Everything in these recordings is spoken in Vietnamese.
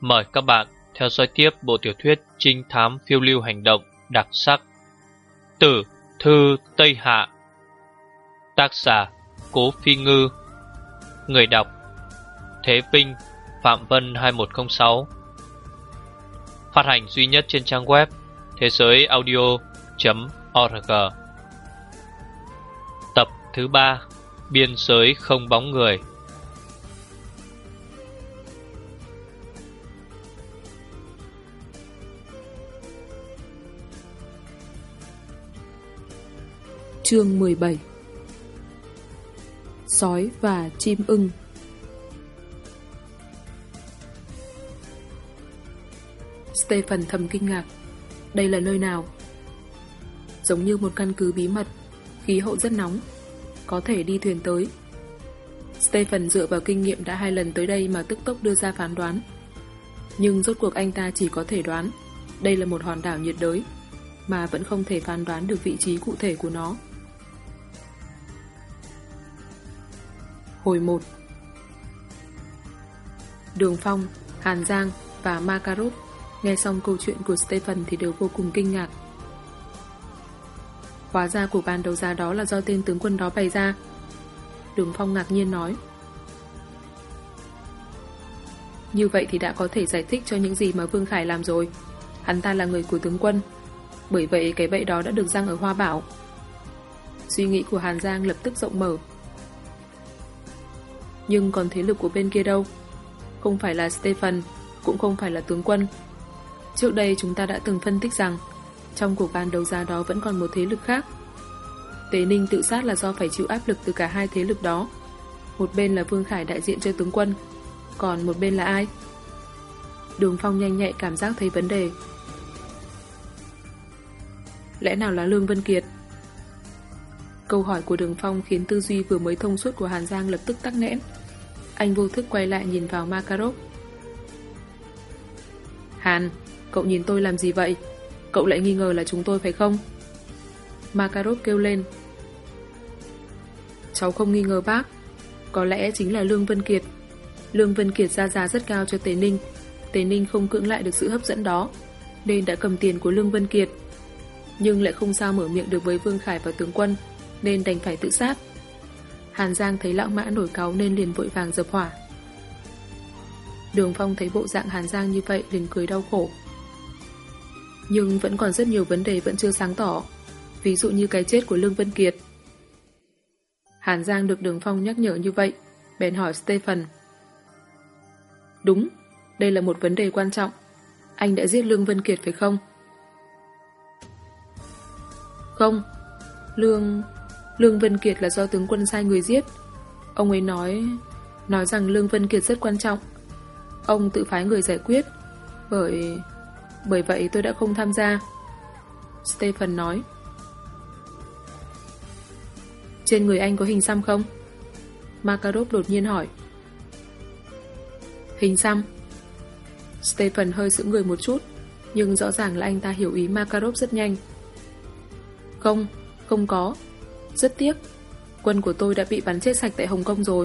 Mời các bạn theo dõi tiếp bộ tiểu thuyết trinh thám phiêu lưu hành động đặc sắc Tử Thư Tây Hạ. Tác giả Cố Phi Ngư. Người đọc Thế Vinh, Phạm Vân 2106. Phát hành duy nhất trên trang web thế giới audio.org. Tập thứ 3, Biên giới không bóng người. Chương 17. Sói và chim ưng. Stephen thầm kinh ngạc. Đây là nơi nào? Giống như một căn cứ bí mật, khí hậu rất nóng, có thể đi thuyền tới. Stephen dựa vào kinh nghiệm đã 2 lần tới đây mà tức tốc đưa ra phán đoán. Nhưng rốt cuộc anh ta chỉ có thể đoán đây là một hòn đảo nhiệt đới, mà vẫn không thể phán đoán được vị trí cụ thể của nó. Hồi 1. Đường Phong, Hàn Giang và Makarov nghe xong câu chuyện của Stephen thì đều vô cùng kinh ngạc. Hóa ra của bàn đấu giá đó là do tên tướng quân đó bày ra. Đường Phong ngạc nhiên nói. Như vậy thì đã có thể giải thích cho những gì mà Vương Khải làm rồi. Hắn ta là người của tướng quân, bởi vậy cái bẫy đó đã được giăng ở Hoa Bảo. Suy nghĩ của Hàn Giang lập tức rộng mở. Nhưng còn thế lực của bên kia đâu? Không phải là Stephen, cũng không phải là tướng quân. Trước đây chúng ta đã từng phân tích rằng trong cuộc bàn đấu giá đó vẫn còn một thế lực khác. Tế Ninh tự sát là do phải chịu áp lực từ cả 2 thế lực đó. Một bên là Vương Khải đại diện cho tướng quân, còn một bên là ai? Đường Phong nhanh nhạy cảm giác thấy vấn đề. Lẽ nào là Lương Vân Kiệt? Câu hỏi của Đường Phong khiến tư duy vừa mới thông suốt của Hàn Giang lập tức tắc nghẽn. Anh vô thức quay lại nhìn vào Makarov. Hàn, cậu nhìn tôi làm gì vậy? Cậu lại nghi ngờ là chúng tôi phải không? Makarov kêu lên. Cháu không nghi ngờ bác. Có lẽ chính là Lương Vân Kiệt. Lương Vân Kiệt ra giá rất cao cho Tế Ninh. Tế Ninh không cưỡng lại được sự hấp dẫn đó, nên đã cầm tiền của Lương Vân Kiệt. Nhưng lại không sao mở miệng được với Vương Khải và tướng quân, nên đành phải tự sát. Hàn Giang thấy lão mã nổi cáu nên liền vội vàng dập hỏa. Đường Phong thấy bộ dạng Hàn Giang như vậy liền cười đau khổ. Nhưng vẫn còn rất nhiều vấn đề vẫn chưa sáng tỏ, ví dụ như cái chết của Lương Vân Kiệt. Hàn Giang được Đường Phong nhắc nhở như vậy, bèn hỏi Stephen. Đúng, đây là một vấn đề quan trọng. Anh đã giết Lương Vân Kiệt phải không? Không, Lương Vân Kiệt là do tướng quân sai người giết. Ông ấy nói rằng Lương Vân Kiệt rất quan trọng. Ông tự phái người giải quyết. Bởi vậy tôi đã không tham gia. Stephen nói. Trên người anh có hình xăm không? Makarov đột nhiên hỏi. Hình xăm? Stephen hơi sững người một chút, nhưng rõ ràng là anh ta hiểu ý Makarov rất nhanh. Không có. Rất tiếc, quân của tôi đã bị bắn chết sạch tại Hồng Kông rồi.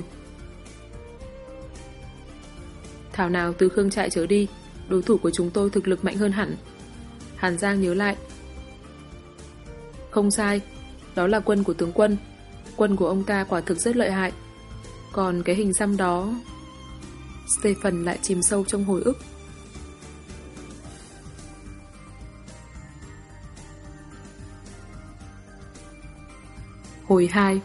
Thảo nào từ Khương Trại trở đi, đối thủ của chúng tôi thực lực mạnh hơn hẳn. Hàn Giang nhớ lại. Không sai, đó là quân của tướng quân. Quân của ông ta quả thực rất lợi hại. Còn cái hình xăm đó... Stephen lại chìm sâu trong hồi ức. Hồi 2.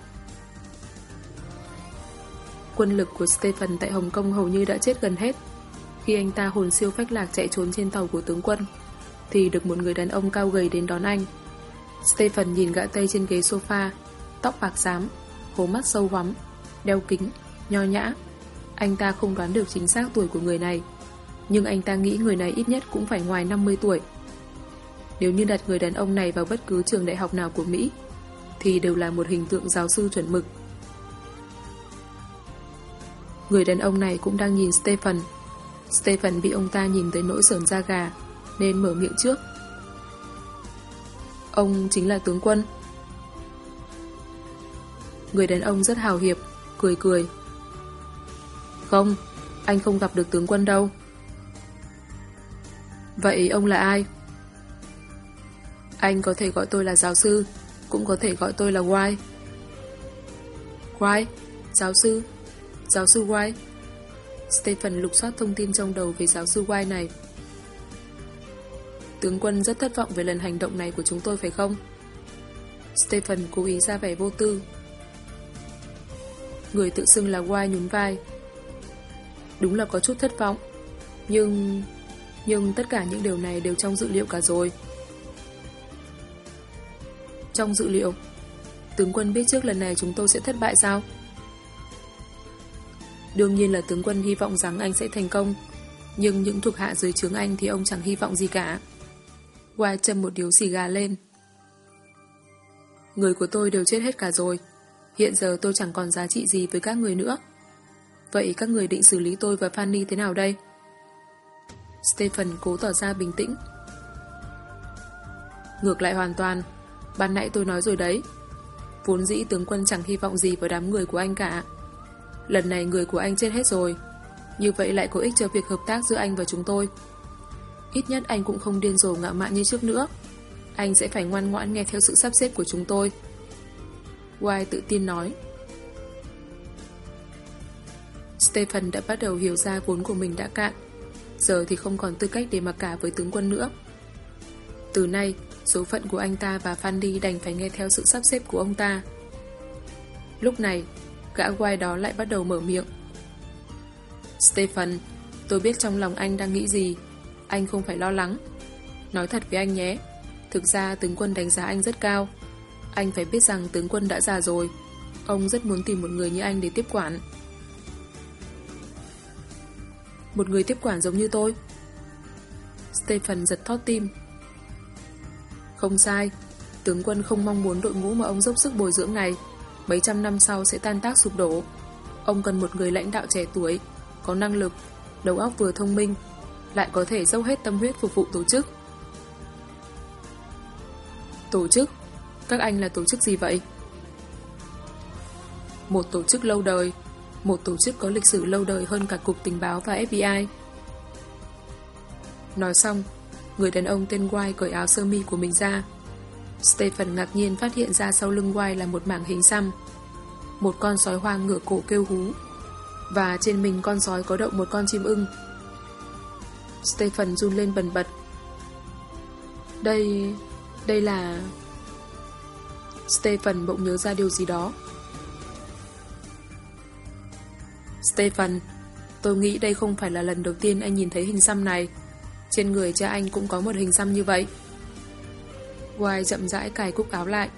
Quân lực của Stephen tại Hồng Kông hầu như đã chết gần hết. Khi anh ta hồn siêu phách lạc chạy trốn trên tàu của tướng quân, thì được một người đàn ông cao gầy đến đón anh. Stephen nhìn gã Tây trên ghế sofa, tóc bạc xám, hố mắt sâu hoắm, đeo kính, nho nhã. Anh ta không đoán được chính xác tuổi của người này, nhưng anh ta nghĩ người này ít nhất cũng phải ngoài 50 tuổi. Nếu như đặt người đàn ông này vào bất cứ trường đại học nào của Mỹ, thì đều là một hình tượng giáo sư chuẩn mực. Người đàn ông này cũng đang nhìn Stephen. Stephen bị ông ta nhìn tới nỗi sởn da gà, nên mở miệng trước. Ông chính là tướng quân. Người đàn ông rất hào hiệp, cười cười. Không, anh không gặp được tướng quân đâu. Vậy ông là ai? Anh có thể gọi tôi là giáo sư, cũng có thể gọi tôi là White. White? Giáo sư White? Stephen lục soát thông tin trong đầu về giáo sư White này. Tướng quân rất thất vọng về lần hành động này của chúng tôi phải không? Stephen cố ý ra vẻ vô tư. Người tự xưng là White nhún vai. Đúng là có chút thất vọng. Nhưng tất cả những điều này đều trong dự liệu cả rồi. Trong dự liệu? Tướng quân biết trước lần này chúng tôi sẽ thất bại sao? Đương nhiên là tướng quân hy vọng rằng anh sẽ thành công, nhưng những thuộc hạ dưới trướng anh thì ông chẳng hy vọng gì cả. White châm một điếu xì gà lên. Người của tôi đều chết hết cả rồi. Hiện giờ tôi chẳng còn giá trị gì với các người nữa. Vậy các người định xử lý tôi và Fanny thế nào đây? Stephen cố tỏ ra bình tĩnh. Ngược lại hoàn toàn. Ban nãy tôi nói rồi đấy. Vốn dĩ tướng quân chẳng hy vọng gì vào đám người của anh cả. Lần này người của anh chết hết rồi. Như vậy lại có ích cho việc hợp tác giữa anh và chúng tôi. Ít nhất anh cũng không điên rồ ngạo mạn như trước nữa. Anh sẽ phải ngoan ngoãn nghe theo sự sắp xếp của chúng tôi. White tự tin nói. Stephen đã bắt đầu hiểu ra vốn của mình đã cạn. Giờ thì không còn tư cách để mặc cả với tướng quân nữa. Từ nay, số phận của anh ta và Fanny đành phải nghe theo sự sắp xếp của ông ta. Lúc này, gã White đó lại bắt đầu mở miệng. Stephen, tôi biết trong lòng anh đang nghĩ gì. Anh không phải lo lắng. Nói thật với anh nhé, thực ra tướng quân đánh giá anh rất cao. Anh phải biết rằng tướng quân đã già rồi. Ông rất muốn tìm một người như anh để tiếp quản. Một người tiếp quản giống như tôi? Stephen giật thót tim. Không sai. Tướng quân không mong muốn đội ngũ mà ông dốc sức bồi dưỡng này mấy trăm năm sau sẽ tan tác sụp đổ. Ông cần một người lãnh đạo trẻ tuổi, có năng lực, đầu óc vừa thông minh, lại có thể dốc hết tâm huyết phục vụ tổ chức. Tổ chức? Các anh là tổ chức gì vậy? Một tổ chức lâu đời. Một tổ chức có lịch sử lâu đời hơn cả Cục Tình báo và FBI. Nói xong, người đàn ông tên White cởi áo sơ mi của mình ra. Stephen ngạc nhiên phát hiện ra sau lưng White là một mảng hình xăm. Một con sói hoang ngửa cổ kêu hú. Và trên mình con sói có đậu một con chim ưng. Stephen run lên bần bật. Đây là... Stephen bỗng nhớ ra điều gì đó. Stephen, tôi nghĩ đây không phải là lần đầu tiên anh nhìn thấy hình xăm này. Trên người cha anh cũng có một hình xăm như vậy. White chậm rãi cài cúc áo lại.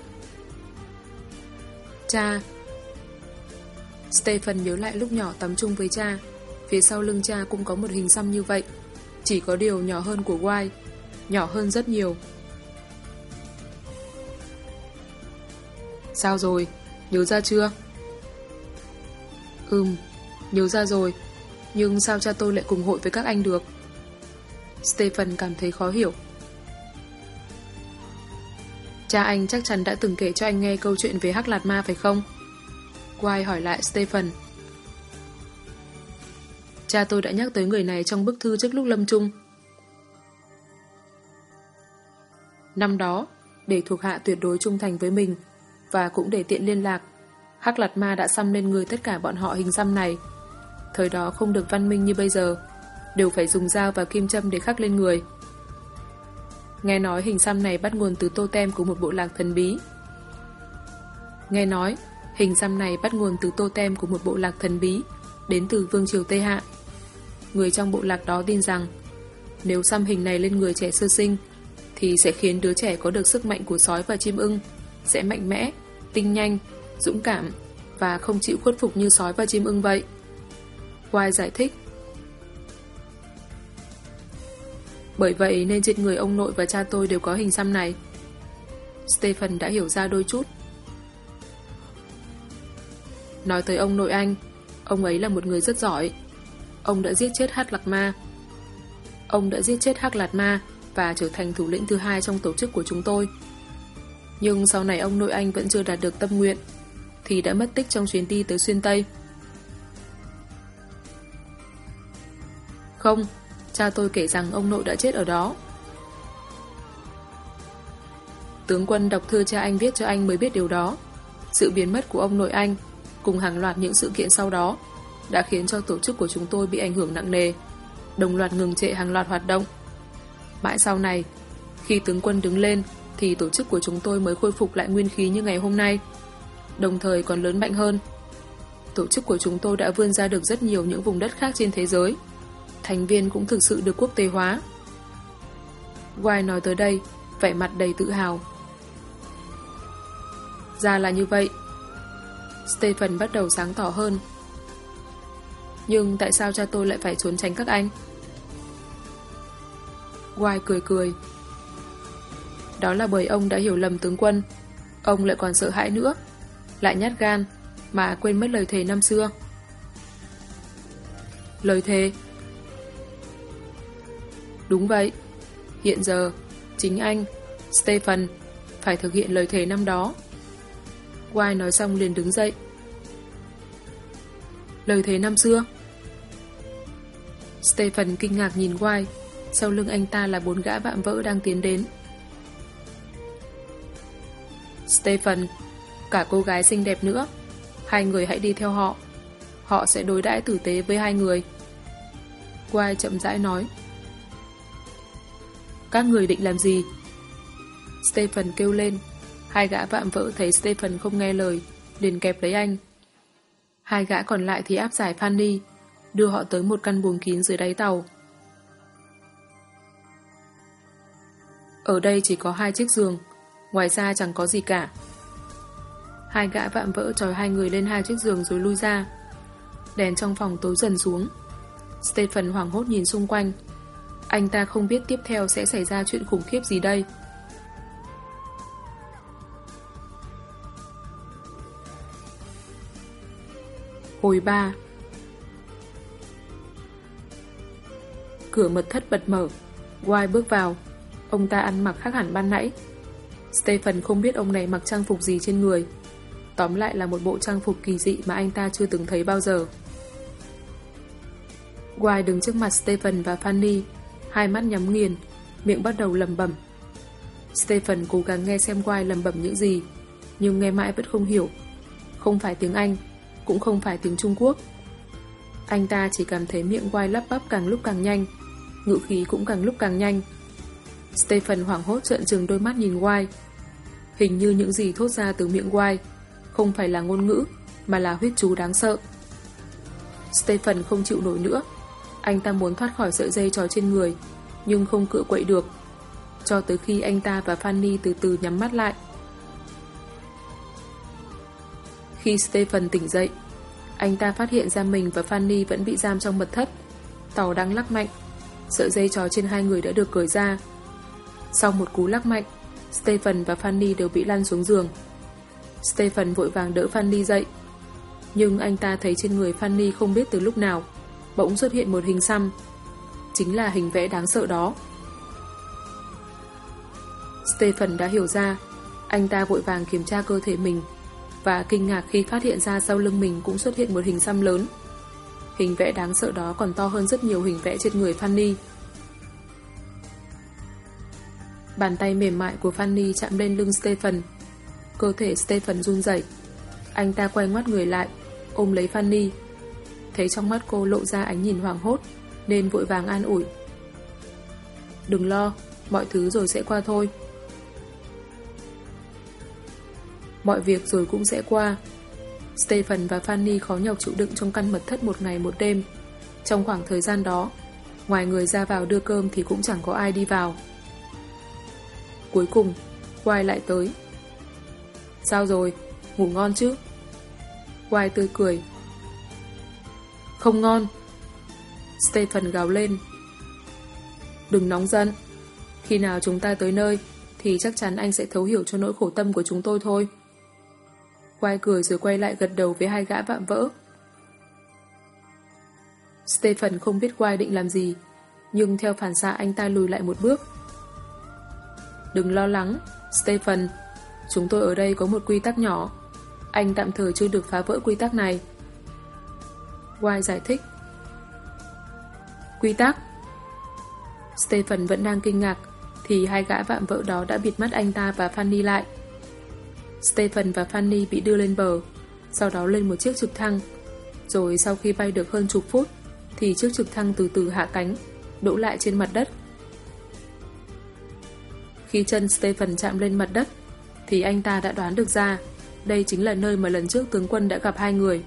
Cha. Stephen nhớ lại lúc nhỏ tắm chung với cha. Phía sau lưng cha cũng có một hình xăm như vậy. Chỉ có điều nhỏ hơn của White. Nhỏ hơn rất nhiều. Sao rồi? Nhớ ra chưa? Nhớ ra rồi. Nhưng sao cha tôi lại cùng hội với các anh được? Stephen cảm thấy khó hiểu. Cha anh chắc chắn đã từng kể cho anh nghe câu chuyện về Hắc Lạt Ma phải không? White hỏi lại Stephen. Cha tôi đã nhắc tới người này trong bức thư trước lúc lâm chung. Năm đó, để thuộc hạ tuyệt đối trung thành với mình và cũng để tiện liên lạc, Hắc Lạt Ma đã xăm lên người tất cả bọn họ hình xăm này. Thời đó không được văn minh như bây giờ, đều phải dùng dao và kim châm để khắc lên người. Nghe nói hình xăm này bắt nguồn từ totem của một bộ lạc thần bí. Đến từ vương triều Tây Hạ. Người trong bộ lạc đó tin rằng nếu xăm hình này lên người trẻ sơ sinh thì sẽ khiến đứa trẻ có được sức mạnh của sói và chim ưng, sẽ mạnh mẽ, tinh nhanh, dũng cảm và không chịu khuất phục như sói và chim ưng vậy. White giải thích. Bởi vậy nên trên người ông nội và cha tôi đều có hình xăm này. Stephen đã hiểu ra đôi chút. Nói tới ông nội anh, ông ấy là một người rất giỏi. Ông đã giết chết Hắc Lạt Ma và trở thành thủ lĩnh thứ hai trong tổ chức của chúng tôi. Nhưng sau này ông nội anh vẫn chưa đạt được tâm nguyện, thì đã mất tích trong chuyến đi tới xuyên Tây. Không, Cha tôi kể rằng ông nội đã chết ở đó. Tướng quân đọc thư cha anh viết cho anh mới biết điều đó. Sự biến mất của ông nội anh cùng hàng loạt những sự kiện sau đó đã khiến cho tổ chức của chúng tôi bị ảnh hưởng nặng nề, đồng loạt ngừng trệ hàng loạt hoạt động. Mãi sau này, khi tướng quân đứng lên thì tổ chức của chúng tôi mới khôi phục lại nguyên khí như ngày hôm nay, đồng thời còn lớn mạnh hơn. Tổ chức của chúng tôi đã vươn ra được rất nhiều những vùng đất khác trên thế giới. Thành viên cũng thực sự được quốc tế hóa. White nói tới đây, vẻ mặt đầy tự hào. Ra là như vậy. Stephen bắt đầu sáng tỏ hơn. Nhưng tại sao cha tôi lại phải trốn tránh các anh? White cười cười. Đó là bởi ông đã hiểu lầm tướng quân. Ông lại còn sợ hãi nữa, lại nhát gan mà quên mất lời thề năm xưa. Lời thề? Đúng vậy. Hiện giờ chính anh, Stephen, phải thực hiện lời thề năm đó. White nói xong liền đứng dậy. Lời thề năm xưa? Stephen kinh ngạc nhìn White. Sau lưng anh ta là 4 gã vạm vỡ đang tiến đến. Stephen, cả cô gái xinh đẹp nữa, 2 người hãy đi theo họ. Họ sẽ đối đãi tử tế với 2 người. White chậm rãi nói. Các người định làm gì? Stephen kêu lên. 2 gã vạm vỡ thấy Stephen không nghe lời, liền kẹp lấy anh. 2 gã còn lại thì áp giải Fanny, đưa họ tới một căn buồng kín dưới đáy tàu. Ở đây chỉ có 2 chiếc giường, ngoài ra chẳng có gì cả. 2 gã vạm vỡ trói 2 người lên 2 chiếc giường rồi lui ra. Đèn trong phòng tối dần xuống. Stephen hoảng hốt nhìn xung quanh. Anh ta không biết tiếp theo sẽ xảy ra chuyện khủng khiếp gì đây. Hồi 3. Cửa mật thất bật mở. White bước vào. Ông ta ăn mặc khác hẳn ban nãy. Stephen không biết ông này mặc trang phục gì trên người. Tóm lại là một bộ trang phục kỳ dị mà anh ta chưa từng thấy bao giờ. White đứng trước mặt Stephen và Fanny, 2 mắt nhắm nghiền, miệng bắt đầu lẩm bẩm. Stephen cố gắng nghe xem White lẩm bẩm những gì, nhưng nghe mãi vẫn không hiểu. Không phải tiếng Anh, cũng không phải tiếng Trung Quốc. Anh ta chỉ cảm thấy miệng White lắp bắp càng lúc càng nhanh, ngữ khí cũng càng lúc càng nhanh. Stephen hoảng hốt trợn trừng đôi mắt nhìn White. Hình như những gì thốt ra từ miệng White không phải là ngôn ngữ, mà là huyết chú đáng sợ. Stephen không chịu nổi nữa. Anh ta muốn thoát khỏi sợi dây trói trên người, nhưng không cựa quậy được, cho tới khi anh ta và Fanny từ từ nhắm mắt lại. Khi Stephen tỉnh dậy, anh ta phát hiện ra mình và Fanny vẫn bị giam trong mật thất. Tàu đang lắc mạnh, sợi dây trói trên 2 người đã được cởi ra. Sau một cú lắc mạnh, Stephen và Fanny đều bị lăn xuống giường. Stephen vội vàng đỡ Fanny dậy, nhưng anh ta thấy trên người Fanny không biết từ lúc nào bỗng xuất hiện một hình xăm. Chính là hình vẽ đáng sợ đó. Stephen đã hiểu ra. Anh ta vội vàng kiểm tra cơ thể mình và kinh ngạc khi phát hiện ra sau lưng mình cũng xuất hiện một hình xăm lớn. Hình vẽ đáng sợ đó còn to hơn rất nhiều hình vẽ trên người Fanny. Bàn tay mềm mại của Fanny chạm lên lưng Stephen. Cơ thể Stephen run rẩy. Anh ta quay ngoắt người lại, ôm lấy Fanny. Thấy trong mắt cô lộ ra ánh nhìn hoảng hốt, nên vội vàng an ủi. Đừng lo, mọi thứ rồi sẽ qua thôi. Mọi việc rồi cũng sẽ qua. Stephen và Fanny khó nhọc chịu đựng trong căn mật thất 1 ngày 1 đêm. Trong khoảng thời gian đó, ngoài người ra vào đưa cơm thì cũng chẳng có ai đi vào. Cuối cùng, White lại tới. Sao rồi? Ngủ ngon chứ? White tươi cười. Không ngon. Stephen gào lên. Đừng nóng giận. Khi nào chúng ta tới nơi thì chắc chắn anh sẽ thấu hiểu cho nỗi khổ tâm của chúng tôi thôi. White cười rồi quay lại gật đầu với 2 gã vạm vỡ. Stephen không biết White định làm gì, nhưng theo phản xạ anh ta lùi lại một bước. Đừng lo lắng, Stephen. Chúng tôi ở đây có một quy tắc nhỏ. Anh tạm thời chưa được phá vỡ quy tắc này. White giải thích. Quy tắc? Stephen vẫn đang kinh ngạc thì hai gã vạm vỡ đó đã bịt mắt anh ta và Fanny lại. Stephen và Fanny bị đưa lên bờ, sau đó lên một chiếc trực thăng. Rồi sau khi bay được hơn chục phút thì chiếc trực thăng từ từ hạ cánh, đỗ lại trên mặt đất. Khi chân Stephen chạm lên mặt đất thì anh ta đã đoán được ra đây chính là nơi mà lần trước tướng quân đã gặp hai người.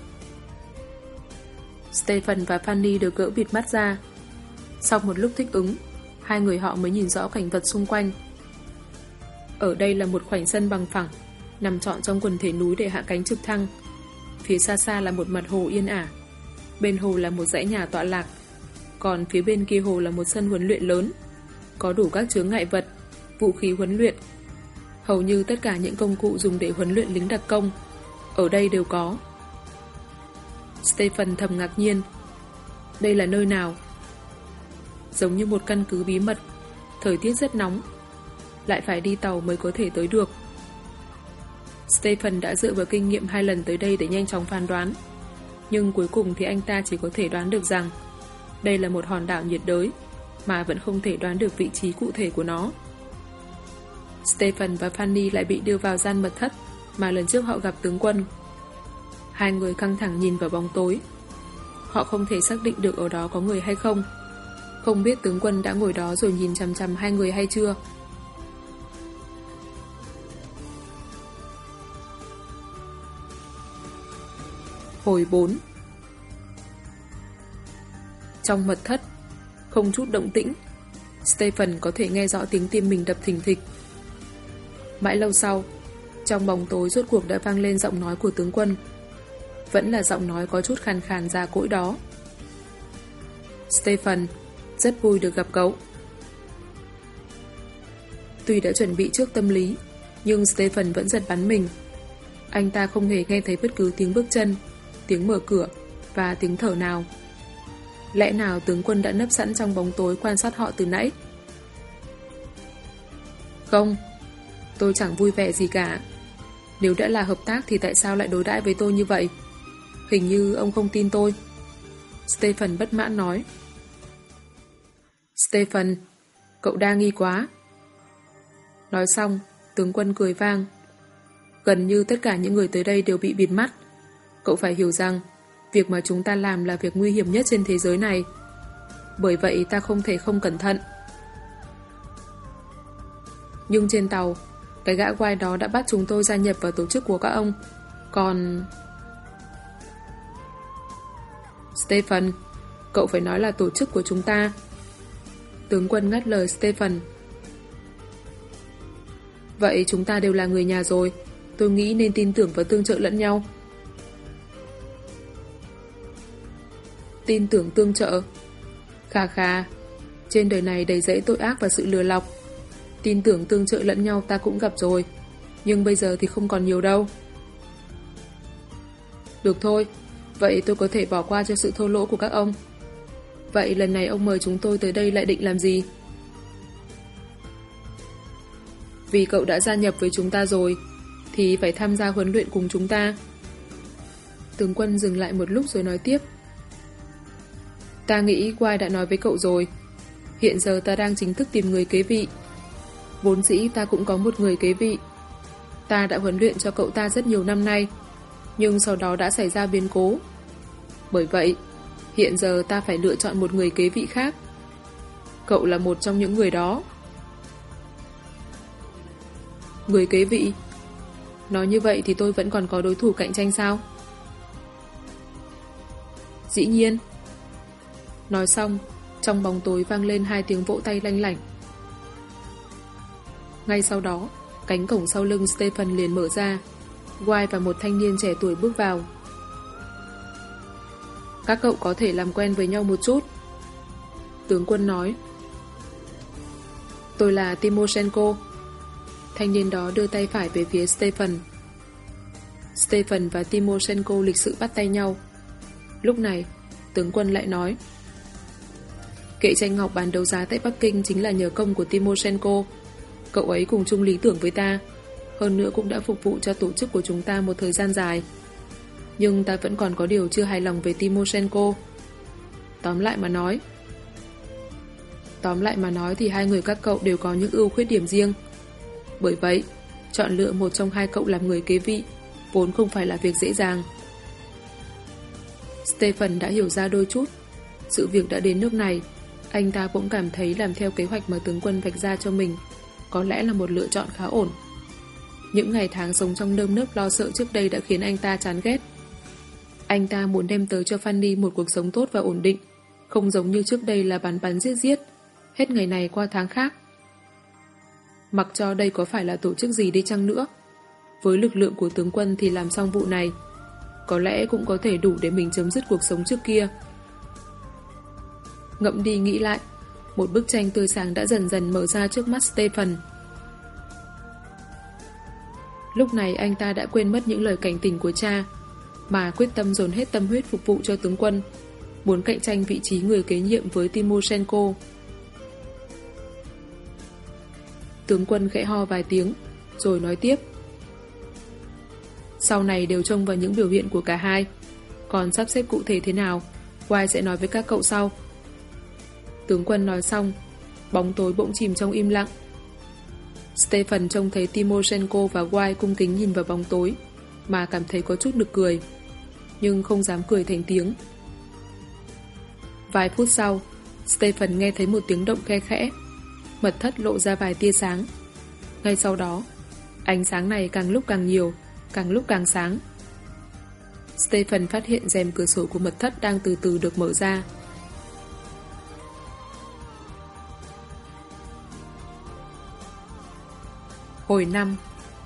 Stephen và Fanny được gỡ bịt mắt ra. Sau một lúc thích ứng, hai người họ mới nhìn rõ cảnh vật xung quanh. Ở đây là một khoảnh sân bằng phẳng, nằm trọn trong quần thể núi để hạ cánh trực thăng. Phía xa xa là một mặt hồ yên ả. Bên hồ là một dãy nhà tọa lạc. Còn phía bên kia hồ là một sân huấn luyện lớn, có đủ các chướng ngại vật, vũ khí huấn luyện. Hầu như tất cả những công cụ dùng để huấn luyện lính đặc công ở đây đều có. Stephen thầm ngạc nhiên. Đây là nơi nào? Giống như một căn cứ bí mật, thời tiết rất nóng, lại phải đi tàu mới có thể tới được. Stephen đã dựa vào kinh nghiệm 2 lần tới đây để nhanh chóng phán đoán, nhưng cuối cùng thì anh ta chỉ có thể đoán được rằng đây là một hòn đảo nhiệt đới, mà vẫn không thể đoán được vị trí cụ thể của nó. Stephen và Fanny lại bị đưa vào gian mật thất mà lần trước họ gặp tướng quân. Hai người căng thẳng nhìn vào bóng tối. Họ không thể xác định được ở đó có người hay không. Không biết tướng quân đã ngồi đó rồi nhìn chằm chằm hai người hay chưa. Hồi 4. Trong mật thất, không chút động tĩnh, Stephen có thể nghe rõ tiếng tim mình đập thình thịch. Mãi lâu sau, trong bóng tối rốt cuộc đã vang lên giọng nói của tướng quân. Vẫn là giọng nói có chút khàn khàn già cỗi đó. Stephen, rất vui được gặp cậu. Tuy đã chuẩn bị trước tâm lý, nhưng Stephen vẫn giật bắn mình. Anh ta không hề nghe thấy bất cứ tiếng bước chân, tiếng mở cửa và tiếng thở nào. Lẽ nào tướng quân đã nấp sẵn trong bóng tối quan sát họ từ nãy? Không, tôi chẳng vui vẻ gì cả. Nếu đã là hợp tác thì tại sao lại đối đãi với tôi như vậy? Hình như ông không tin tôi. Stephen bất mãn nói. Stephen, cậu đa nghi quá. Nói xong, tướng quân cười vang. Gần như tất cả những người tới đây đều bị bịt mắt. Cậu phải hiểu rằng việc mà chúng ta làm là việc nguy hiểm nhất trên thế giới này. Bởi vậy ta không thể không cẩn thận. Nhưng trên tàu, cái gã quai đó đã bắt chúng tôi gia nhập vào tổ chức của các ông. Còn... Stephen, cậu phải nói là tổ chức của chúng ta. Tướng quân ngắt lời Stephen. Vậy chúng ta đều là người nhà rồi. Tôi nghĩ nên tin tưởng và tương trợ lẫn nhau. Tin tưởng tương trợ? Khà khà, trên đời này đầy rẫy tội ác và sự lừa lọc. Tin tưởng tương trợ lẫn nhau ta cũng gặp rồi, nhưng bây giờ thì không còn nhiều đâu. Được thôi, vậy tôi có thể bỏ qua cho sự thô lỗ của các ông. Vậy lần này ông mời chúng tôi tới đây lại định làm gì? Vì cậu đã gia nhập với chúng ta rồi, thì phải tham gia huấn luyện cùng chúng ta. Tướng quân dừng lại một lúc rồi nói tiếp. Ta nghĩ Quai đã nói với cậu rồi. Hiện giờ ta đang chính thức tìm người kế vị. Vốn dĩ ta cũng có một người kế vị. Ta đã huấn luyện cho cậu ta rất nhiều năm nay, nhưng sau đó đã xảy ra biến cố. Bởi vậy, hiện giờ ta phải lựa chọn một người kế vị khác. Cậu là một trong những người đó. Người kế vị? Nói như vậy thì tôi vẫn còn có đối thủ cạnh tranh sao? Dĩ nhiên. Nói xong, trong bóng tối vang lên 2 tiếng vỗ tay lanh lảnh. Ngay sau đó, cánh cổng sau lưng Stephen liền mở ra. White và một thanh niên trẻ tuổi bước vào. Các cậu có thể làm quen với nhau một chút. Tướng quân nói. Tôi là Timoshenko. Thanh niên đó đưa tay phải về phía Stephen. Stephen và Timoshenko lịch sự bắt tay nhau. Lúc này, tướng quân lại nói. Kệ tranh ngọc bán đấu giá tại Bắc Kinh chính là nhờ công của Timoshenko. Cậu ấy cùng chung lý tưởng với ta, hơn nữa cũng đã phục vụ cho tổ chức của chúng ta một thời gian dài. Nhưng ta vẫn còn có điều chưa hài lòng về Timoshenko. Tóm lại mà nói, Tóm lại mà nói thì hai người các cậu đều có những ưu khuyết điểm riêng. Bởi vậy, chọn lựa một trong hai cậu làm người kế vị vốn không phải là việc dễ dàng. Stephen đã hiểu ra đôi chút. Sự việc đã đến nước này, anh ta cũng cảm thấy làm theo kế hoạch mà tướng quân vạch ra cho mình có lẽ là một lựa chọn khá ổn. Những ngày tháng sống trong nơm nớp lo sợ trước đây đã khiến anh ta chán ghét. Anh ta muốn đem tới cho Fanny một cuộc sống tốt và ổn định, không giống như trước đây là bắn bắn giết giết, hết ngày này qua tháng khác. Mặc cho đây có phải là tổ chức gì đi chăng nữa, với lực lượng của tướng quân thì làm xong vụ này có lẽ cũng có thể đủ để mình chấm dứt cuộc sống trước kia. Ngẫm đi nghĩ lại, một bức tranh tươi sáng đã dần dần mở ra trước mắt Stephen. Lúc này anh ta đã quên mất những lời cảnh tỉnh của cha, mà quyết tâm dồn hết tâm huyết phục vụ cho tướng quân, muốn cạnh tranh vị trí người kế nhiệm với Timoshenko. Tướng quân khẽ ho vài tiếng, rồi nói tiếp. Sau này đều trông vào những biểu hiện của cả hai, còn sắp xếp cụ thể thế nào, Wai sẽ nói với các cậu sau. Tướng quân nói xong, bóng tối bỗng chìm trong im lặng. Stephen trông thấy Timoshenko và Wai cung kính nhìn vào bóng tối, mà cảm thấy có chút nực cười, nhưng không dám cười thành tiếng. Vài phút sau, Stephen nghe thấy một tiếng động khe khẽ, mật thất lộ ra vài tia sáng. Ngay sau đó, ánh sáng này càng lúc càng nhiều, càng lúc càng sáng. Stephen phát hiện rèm cửa sổ của mật thất đang từ từ được mở ra. Hồi 5.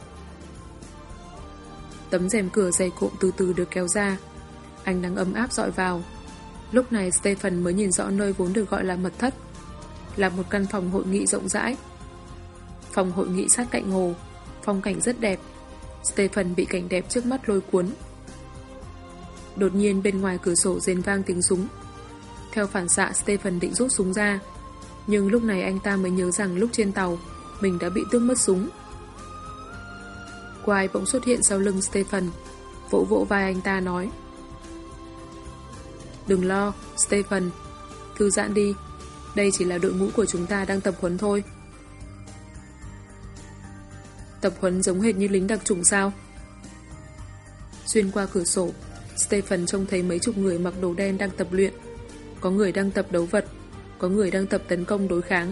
Tấm rèm cửa dày cộm từ từ được kéo ra, ánh nắng ấm áp dọi vào. Lúc này Stephen mới nhìn rõ nơi vốn được gọi là mật thất, là một căn phòng hội nghị rộng rãi. Phòng hội nghị sát cạnh hồ, phong cảnh rất đẹp. Stephen bị cảnh đẹp trước mắt lôi cuốn. Đột nhiên bên ngoài cửa sổ rền vang tiếng súng. Theo phản xạ Stephen định rút súng ra, nhưng lúc này anh ta mới nhớ rằng lúc trên tàu mình đã bị tước mất súng. Wai bỗng xuất hiện sau lưng Stephen, vỗ vỗ vai anh ta nói: Đừng lo, Stephen, thư giãn đi, đây chỉ là đội ngũ của chúng ta đang tập huấn thôi. Tập huấn giống hệt như lính đặc chủng sao? Xuyên qua cửa sổ, Stephen trông thấy mấy chục người mặc đồ đen đang tập luyện. Có người đang tập đấu vật, có người đang tập tấn công đối kháng.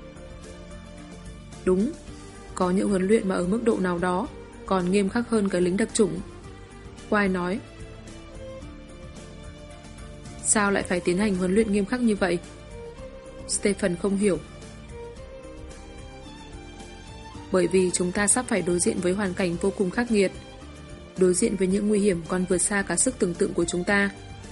Đúng, có những huấn luyện mà ở mức độ nào đó còn nghiêm khắc hơn cả lính đặc chủng. Wai nói. Sao lại phải tiến hành huấn luyện nghiêm khắc như vậy? Stephen không hiểu. Bởi vì chúng ta sắp phải đối diện với hoàn cảnh vô cùng khắc nghiệt, đối diện với những nguy hiểm còn vượt xa cả sức tưởng tượng của chúng ta.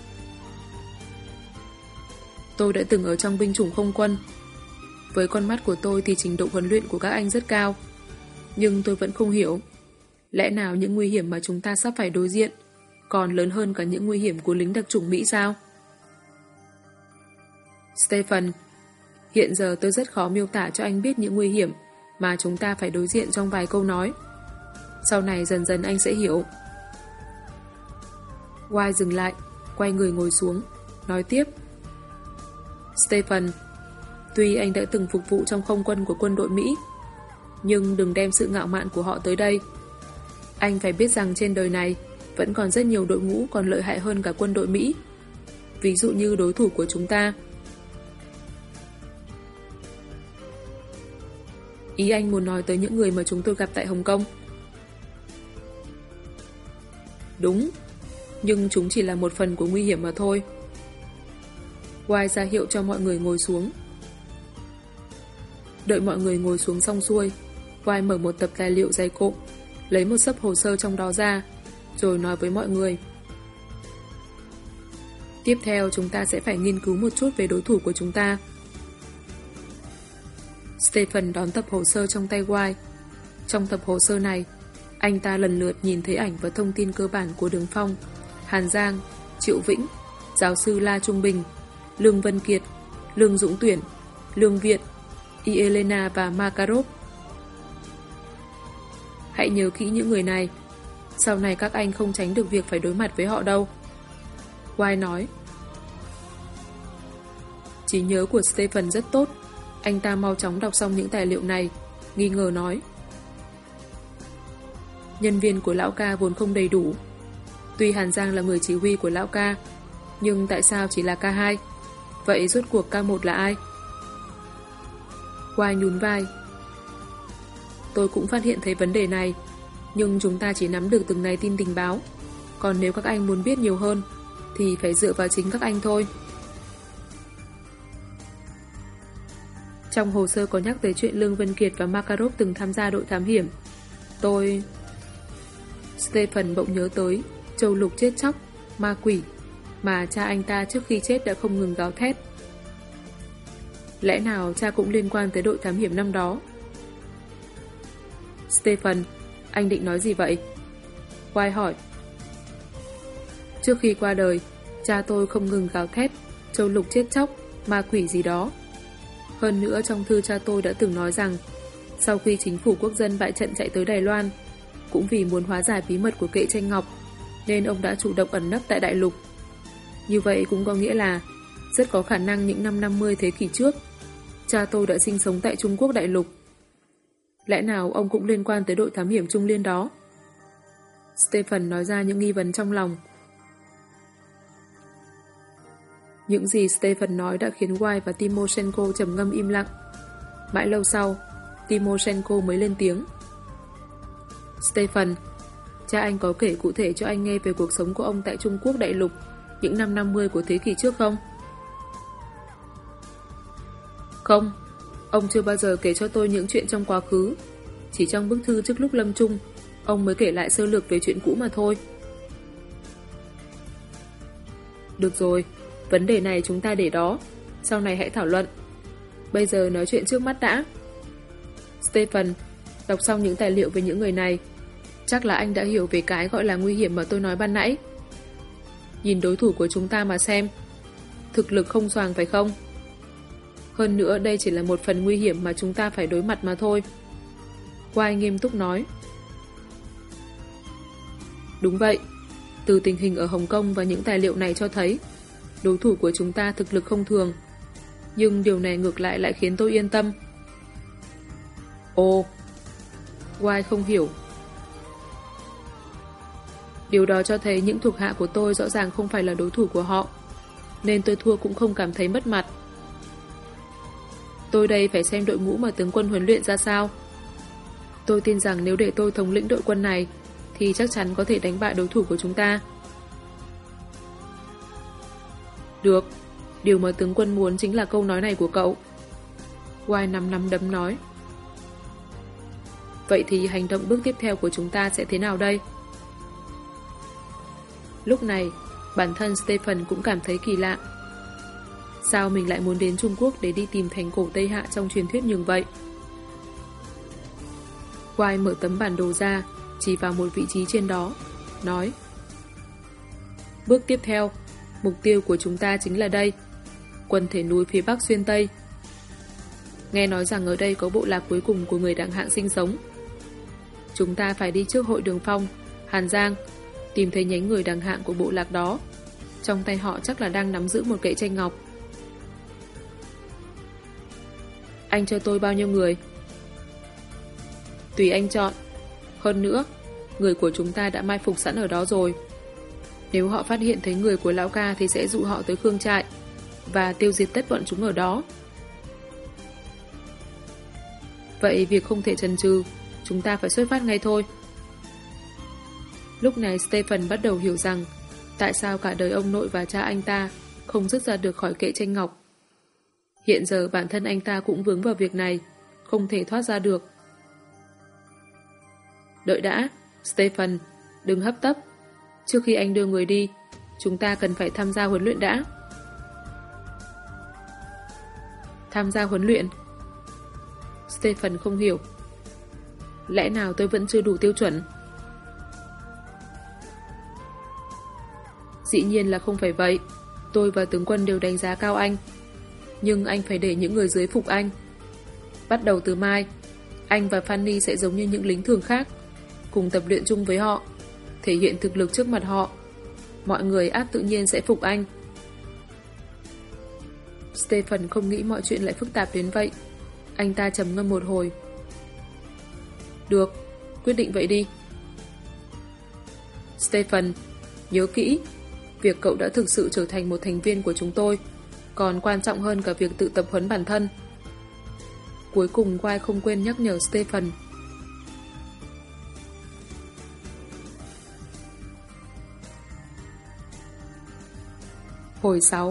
Tôi đã từng ở trong binh chủng không quân. Với con mắt của tôi thì trình độ huấn luyện của các anh rất cao, nhưng tôi vẫn không hiểu, lẽ nào những nguy hiểm mà chúng ta sắp phải đối diện còn lớn hơn cả những nguy hiểm của lính đặc chủng Mỹ sao? Stephen, hiện giờ tôi rất khó miêu tả cho anh biết những nguy hiểm mà chúng ta phải đối diện trong vài câu nói. Sau này dần dần anh sẽ hiểu. Wai dừng lại, quay người ngồi xuống, nói tiếp. Stephen, tuy anh đã từng phục vụ trong không quân của quân đội Mỹ, nhưng đừng đem sự ngạo mạn của họ tới đây. Anh phải biết rằng trên đời này vẫn còn rất nhiều đội ngũ còn lợi hại hơn cả quân đội Mỹ. Ví dụ như đối thủ của chúng ta. Ý anh muốn nói tới những người mà chúng tôi gặp tại Hồng Kông. Đúng, nhưng chúng chỉ là một phần của nguy hiểm mà thôi. Wai ra hiệu cho mọi người ngồi xuống. Đợi mọi người ngồi xuống xong xuôi, Wai mở một tập tài liệu dày cộm, lấy một xấp hồ sơ trong đó ra, rồi nói với mọi người. Tiếp theo chúng ta sẽ phải nghiên cứu một chút về đối thủ của chúng ta. Stephen đón tập hồ sơ trong tay Wai. Trong tập hồ sơ này, anh ta lần lượt nhìn thấy ảnh và thông tin cơ bản của Đường Phong, Hàn Giang, Triệu Vĩnh, giáo sư La Trung Bình, Lương Vân Kiệt, Lương Dũng Tuyển, Lương Viện, Elena và Makarov. Hãy nhớ kỹ những người này, sau này các anh không tránh được việc phải đối mặt với họ đâu. Wai nói. Trí nhớ của Stephen rất tốt, Anh ta mau chóng đọc xong những tài liệu này, nghi ngờ nói. Nhân viên của lão ca vốn không đầy đủ. Tuy Hàn Giang là người chỉ huy của lão ca, nhưng tại sao chỉ là K2? Vậy rốt cuộc K1 là ai? Wai nhún vai. Tôi cũng phát hiện thấy vấn đề này, nhưng chúng ta chỉ nắm được từng này tin tình báo. Còn nếu các anh muốn biết nhiều hơn, thì phải dựa vào chính các anh thôi. Trong hồ sơ có nhắc tới chuyện Lương Vân Kiệt và Makarov từng tham gia đội thám hiểm. Stephen bỗng nhớ tới châu lục chết chóc, ma quỷ mà cha anh ta trước khi chết đã không ngừng gào thét. Lẽ nào cha cũng liên quan tới đội thám hiểm năm đó? Stephen, anh định nói gì vậy? Wai hỏi. Trước khi qua đời, cha tôi không ngừng gào thét châu lục chết chóc, ma quỷ gì đó. Hơn nữa trong thư cha tôi đã từng nói rằng sau khi chính phủ quốc dân bại trận chạy tới Đài Loan, cũng vì muốn hóa giải bí mật của kệ tranh ngọc, nên ông đã chủ động ẩn nấp tại đại lục. Như vậy cũng có nghĩa là rất có khả năng những năm 50 thế kỷ trước, cha tôi đã sinh sống tại Trung Quốc đại lục. Lẽ nào ông cũng liên quan tới đội thám hiểm Trung Liên đó? Stephen nói ra những nghi vấn trong lòng. Những gì Stephen nói đã khiến Wai và Timoshenko trầm ngâm im lặng. Mãi lâu sau, Timoshenko mới lên tiếng. Stephen, cha anh có kể cụ thể cho anh nghe về cuộc sống của ông tại Trung Quốc đại lục những năm 50 của thế kỷ trước không? Không, ông chưa bao giờ kể cho tôi những chuyện trong quá khứ. Chỉ trong bức thư trước lúc lâm chung, ông mới kể lại sơ lược về chuyện cũ mà thôi. Được rồi, vấn đề này chúng ta để đó, sau này hãy thảo luận. Bây giờ nói chuyện trước mắt đã. Stephen, đọc xong những tài liệu về những người này, chắc là anh đã hiểu về cái gọi là nguy hiểm mà tôi nói ban nãy. Nhìn đối thủ của chúng ta mà xem, thực lực không xoàng phải không? Hơn nữa đây chỉ là một phần nguy hiểm mà chúng ta phải đối mặt mà thôi. Wai nghiêm túc nói. Đúng vậy, từ tình hình ở Hồng Kông và những tài liệu này cho thấy đối thủ của chúng ta thực lực không thường. Nhưng điều này ngược lại khiến tôi yên tâm. Ồ, Wai không hiểu. Điều đó cho thấy những thuộc hạ của tôi rõ ràng không phải là đối thủ của họ, nên tôi thua cũng không cảm thấy mất mặt. Tôi đây phải xem đội ngũ mà tướng quân huấn luyện ra sao. Tôi tin rằng nếu để tôi thống lĩnh đội quân này thì chắc chắn có thể đánh bại đối thủ của chúng ta. Được, điều mà tướng quân muốn chính là câu nói này của cậu. Wai nắm đấm nói. Vậy thì hành động bước tiếp theo của chúng ta sẽ thế nào đây? Lúc này, bản thân Stephen cũng cảm thấy kỳ lạ. Sao mình lại muốn đến Trung Quốc để đi tìm thành cổ Tây Hạ trong truyền thuyết nhường vậy? Wai mở tấm bản đồ ra, chỉ vào một vị trí trên đó, nói. Bước tiếp theo, mục tiêu của chúng ta chính là đây, quần thể núi phía Bắc xuyên Tây. Nghe nói rằng ở đây có bộ lạc cuối cùng của người Đặng Hạng sinh sống. Chúng ta phải đi trước hội Đường Phong, Hàn Giang, tìm thấy nhánh người Đặng Hạng của bộ lạc đó. Trong tay họ chắc là đang nắm giữ một kệ tranh ngọc. Anh cho tôi bao nhiêu người? Tùy anh chọn. Hơn nữa, người của chúng ta đã mai phục sẵn ở đó rồi. Nếu họ phát hiện thấy người của lão ca thì sẽ dụ họ tới Khương Trại và tiêu diệt tất bọn chúng ở đó. Vậy việc không thể chần chừ, chúng ta phải xuất phát ngay thôi. Lúc này Stephen bắt đầu hiểu rằng tại sao cả đời ông nội và cha anh ta không dứt ra được khỏi kệ tranh ngọc. Hiện giờ bản thân anh ta cũng vướng vào việc này, không thể thoát ra được. Đợi đã, Stephen, đừng hấp tấp. Trước khi anh đưa người đi, chúng ta cần phải tham gia huấn luyện đã. Tham gia huấn luyện? Stephen không hiểu. Lẽ nào tôi vẫn chưa đủ tiêu chuẩn? Dĩ nhiên là không phải vậy. Tôi và tướng quân đều đánh giá cao anh. Nhưng anh phải để những người dưới phục anh. Bắt đầu từ mai, anh và Fanny sẽ giống như những lính thường khác, cùng tập luyện chung với họ, thể hiện thực lực trước mặt họ. Mọi người ắt tự nhiên sẽ phục anh. Stephen không nghĩ mọi chuyện lại phức tạp đến vậy. Anh ta trầm ngâm một hồi. Được, quyết định vậy đi. Stephen, nhớ kỹ, việc cậu đã thực sự trở thành một thành viên của chúng tôi, còn quan trọng hơn cả việc tự tập huấn bản thân. Cuối cùng White không quên nhắc nhở Stephen. Hồi 6.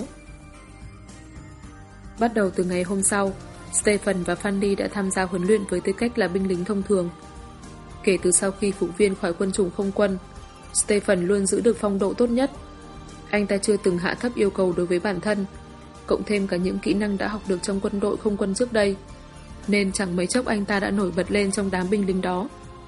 Bắt đầu từ ngày hôm sau, Stephen và Fanny đã tham gia huấn luyện với tư cách là binh lính thông thường. Kể từ sau khi phục viên khỏi quân chủng không quân, Stephen luôn giữ được phong độ tốt nhất. Anh ta chưa từng hạ thấp yêu cầu đối với bản thân, cộng thêm cả những kỹ năng đã học được trong quân đội không quân trước đây, nên chẳng mấy chốc anh ta đã nổi bật lên trong đám binh lính đó.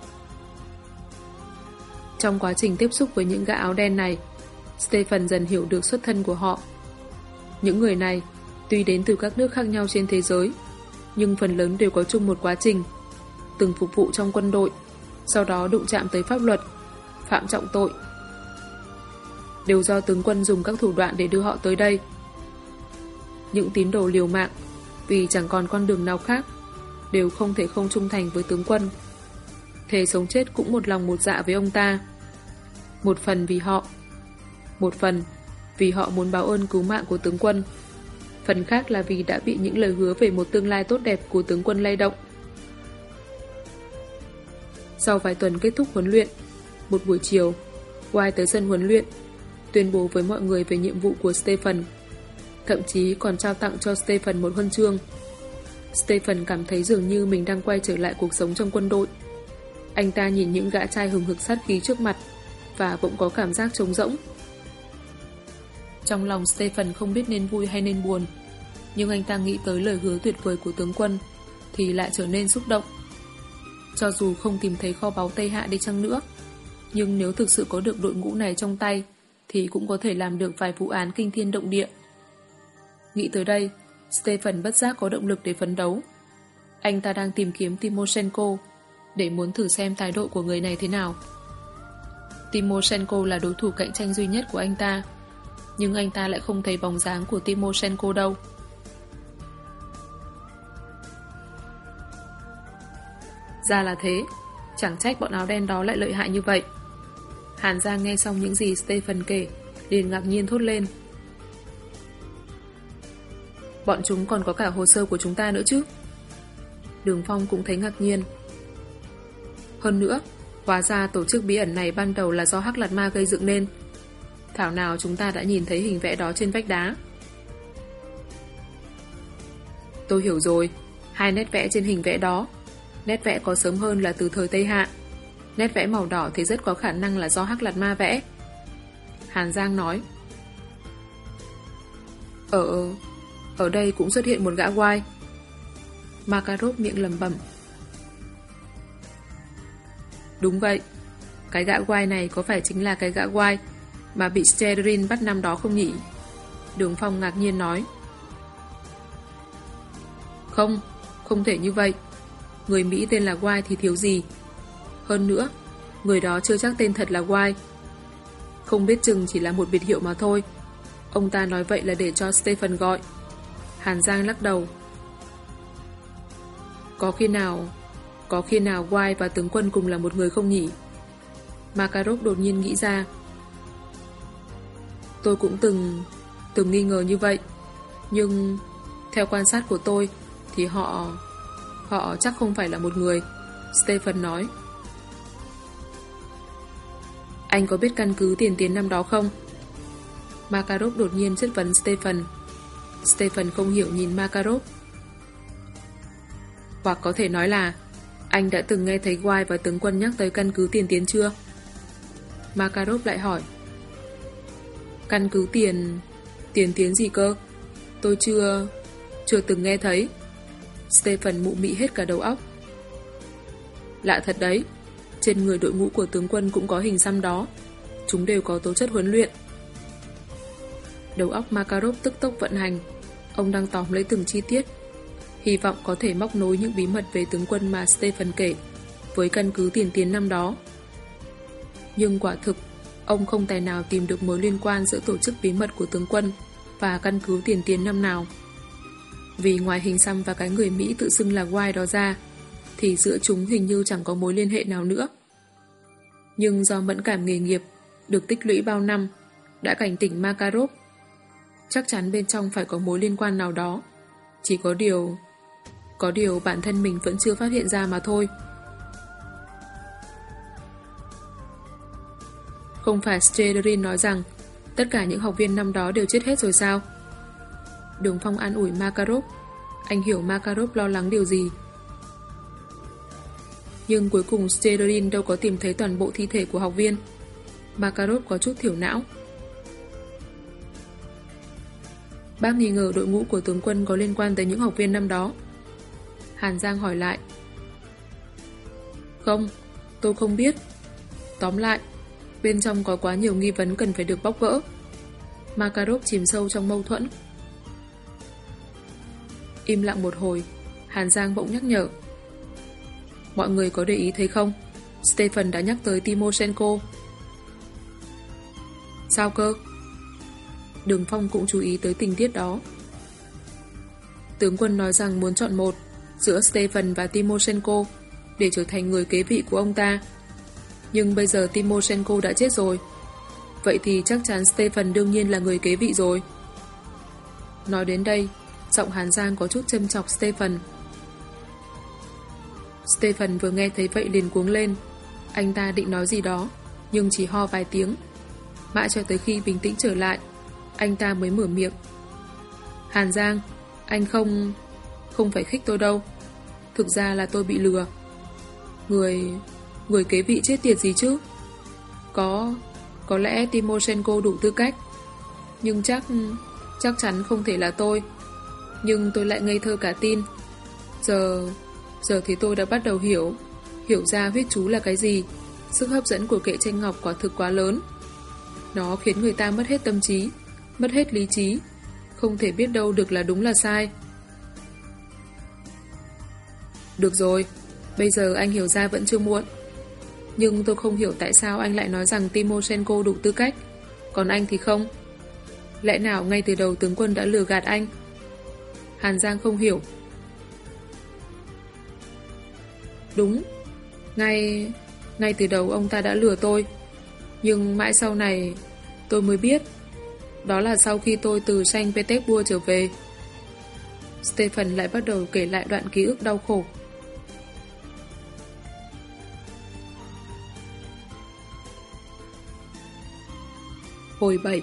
Trong quá trình tiếp xúc với những gã áo đen này, Stephen dần hiểu được xuất thân của họ. Những người này, tuy đến từ các nước khác nhau trên thế giới, nhưng phần lớn đều có chung một quá trình, từng phục vụ trong quân đội, sau đó đụng chạm tới pháp luật, phạm trọng tội. Đều do tướng quân dùng các thủ đoạn để đưa họ tới đây. Những tín đồ liều mạng, vì chẳng còn con đường nào khác, đều không thể không trung thành với tướng quân. Thề sống chết cũng một lòng một dạ với ông ta. Một phần vì họ, một phần vì họ muốn báo ơn cứu mạng của tướng quân, phần khác là vì đã bị những lời hứa về một tương lai tốt đẹp của tướng quân lay động. Sau vài tuần kết thúc huấn luyện, một buổi chiều, White tới sân huấn luyện, tuyên bố với mọi người về nhiệm vụ của Stephen, thậm chí còn trao tặng cho Stephen một huân chương. Stephen cảm thấy dường như mình đang quay trở lại cuộc sống trong quân đội. Anh ta nhìn những gã trai hừng hực sát khí trước mặt và bỗng có cảm giác trống rỗng. Trong lòng Stephen không biết nên vui hay nên buồn, nhưng anh ta nghĩ tới lời hứa tuyệt vời của tướng quân thì lại trở nên xúc động. Cho dù không tìm thấy kho báu Tây Hạ đi chăng nữa, nhưng nếu thực sự có được đội ngũ này trong tay thì cũng có thể làm được vài vụ án kinh thiên động địa. Nghĩ tới đây, Stephen bất giác có động lực để phấn đấu. Anh ta đang tìm kiếm Timoshenko để muốn thử xem thái độ của người này thế nào. Timoshenko là đối thủ cạnh tranh duy nhất của anh ta, nhưng anh ta lại không thấy bóng dáng của Timoshenko đâu. Ra là thế, chẳng trách bọn áo đen đó lại lợi hại như vậy. Hàn Giang nghe xong những gì Stephen kể, liền ngạc nhiên thốt lên. Bọn chúng còn có cả hồ sơ của chúng ta nữa chứ? Đường Phong cũng thấy ngạc nhiên. Hơn nữa, hóa ra tổ chức bí ẩn này ban đầu là do Hắc Lạt Ma gây dựng nên. Thảo nào chúng ta đã nhìn thấy hình vẽ đó trên vách đá. Tôi hiểu rồi, hai nét vẽ trên hình vẽ đó, nét vẽ có sớm hơn là từ thời Tây Hạ, nét vẽ màu đỏ thì rất có khả năng là do Hắc Lạt Ma vẽ. Hàn Giang nói. Ở đây cũng xuất hiện một gã White. Makarov miệng lẩm bẩm. Đúng vậy, cái gã White này có phải chính là cái gã White mà bị Stedrin bắt năm đó không nhỉ? Đường Phong ngạc nhiên nói. Không thể như vậy. Người Mỹ tên là White thì thiếu gì. Hơn nữa, người đó chưa chắc tên thật là White. Không biết chừng chỉ là một biệt hiệu mà thôi. Ông ta nói vậy là để cho Stephen gọi. Hàn Giang lắc đầu. Có khi nào White và tướng quân cùng là một người không nhỉ? Makarov đột nhiên nghĩ ra. Tôi cũng từng nghi ngờ như vậy. Nhưng theo quan sát của tôi thì họ chắc không phải là một người. Stephen nói. Anh có biết căn cứ tiền tiến năm đó không? Makarov đột nhiên chất vấn Stephen. Stephen không hiểu nhìn Makarov. Hoặc có thể nói là anh đã từng nghe thấy White và tướng quân nhắc tới căn cứ tiền tiến chưa? Makarov lại hỏi. Căn cứ tiền tiến gì cơ? Tôi chưa từng nghe thấy. Stephen mụ mị hết cả đầu óc. Lạ thật đấy, trên người đội ngũ của tướng quân cũng có hình xăm đó. Chúng đều có tố chất huấn luyện. Đầu óc Makarov tức tốc vận hành. Ông đang tóm lấy từng chi tiết, hy vọng có thể móc nối những bí mật về tướng quân mà Stephen kể với căn cứ tiền tiến năm đó. Nhưng quả thực, ông không tài nào tìm được mối liên quan giữa tổ chức bí mật của tướng quân và căn cứ tiền tiến năm nào. Vì ngoài hình xăm và cái người Mỹ tự xưng là White đó ra, thì giữa chúng hình như chẳng có mối liên hệ nào nữa. Nhưng do mẫn cảm nghề nghiệp được tích lũy bao năm đã cảnh tỉnh Makarov, chắc chắn bên trong phải có mối liên quan nào đó. Chỉ có điều bản thân mình vẫn chưa phát hiện ra mà thôi. Không phải Stederin nói rằng tất cả những học viên năm đó đều chết hết rồi sao? Đường Phong an ủi Makarov. Anh hiểu Makarov lo lắng điều gì. Nhưng cuối cùng Stederin đâu có tìm thấy toàn bộ thi thể của học viên. Makarov có chút thiểu não. Bác nghi ngờ đội ngũ của tướng quân có liên quan tới những học viên năm đó. Hàn Giang hỏi lại. Không, tôi không biết. Tóm lại, bên trong có quá nhiều nghi vấn cần phải được bóc gỡ. Makarov chìm sâu trong mâu thuẫn. Im lặng một hồi, Hàn Giang bỗng nhắc nhở. Mọi người có để ý thấy không? Stefan đã nhắc tới Timoshenko. Sao cơ? Đường Phong cũng chú ý tới tình tiết đó. Tướng quân nói rằng muốn chọn một giữa Stefan và Timoshenko để trở thành người kế vị của ông ta. Nhưng bây giờ Timoshenko đã chết rồi. Vậy thì chắc chắn Stefan đương nhiên là người kế vị rồi. Nói đến đây, giọng Hàn Giang có chút châm chọc Stefan. Stefan vừa nghe thấy vậy liền cuống lên. Anh ta định nói gì đó, nhưng chỉ ho vài tiếng. Mãi cho tới khi bình tĩnh trở lại, anh ta mới mở miệng. Hàn Giang, anh không phải khích tôi đâu. Thực ra là tôi bị lừa. Người kế vị chết tiệt gì chứ? Có lẽ Timoshenko đủ tư cách, nhưng chắc chắn không thể là tôi. Nhưng tôi lại ngây thơ cả tin. Giờ thì tôi đã bắt đầu hiểu ra huyết chú là cái gì. Sức hấp dẫn của kệ tranh ngọc quả thực quá lớn. Nó khiến người ta mất hết tâm trí, mất hết lý trí, không thể biết đâu được là đúng là sai. Được rồi, bây giờ anh hiểu ra vẫn chưa muộn. Nhưng tôi không hiểu tại sao anh lại nói rằng Timoshenko đủ tư cách, còn anh thì không. Lẽ nào ngay từ đầu tướng quân đã lừa gạt anh? Hàn Giang không hiểu. Đúng, ngay từ đầu ông ta đã lừa tôi. Nhưng mãi sau này tôi mới biết. Đó là sau khi tôi từ Saint Petersburg trở về. Stefan lại bắt đầu kể lại đoạn ký ức đau khổ. Hồi 7.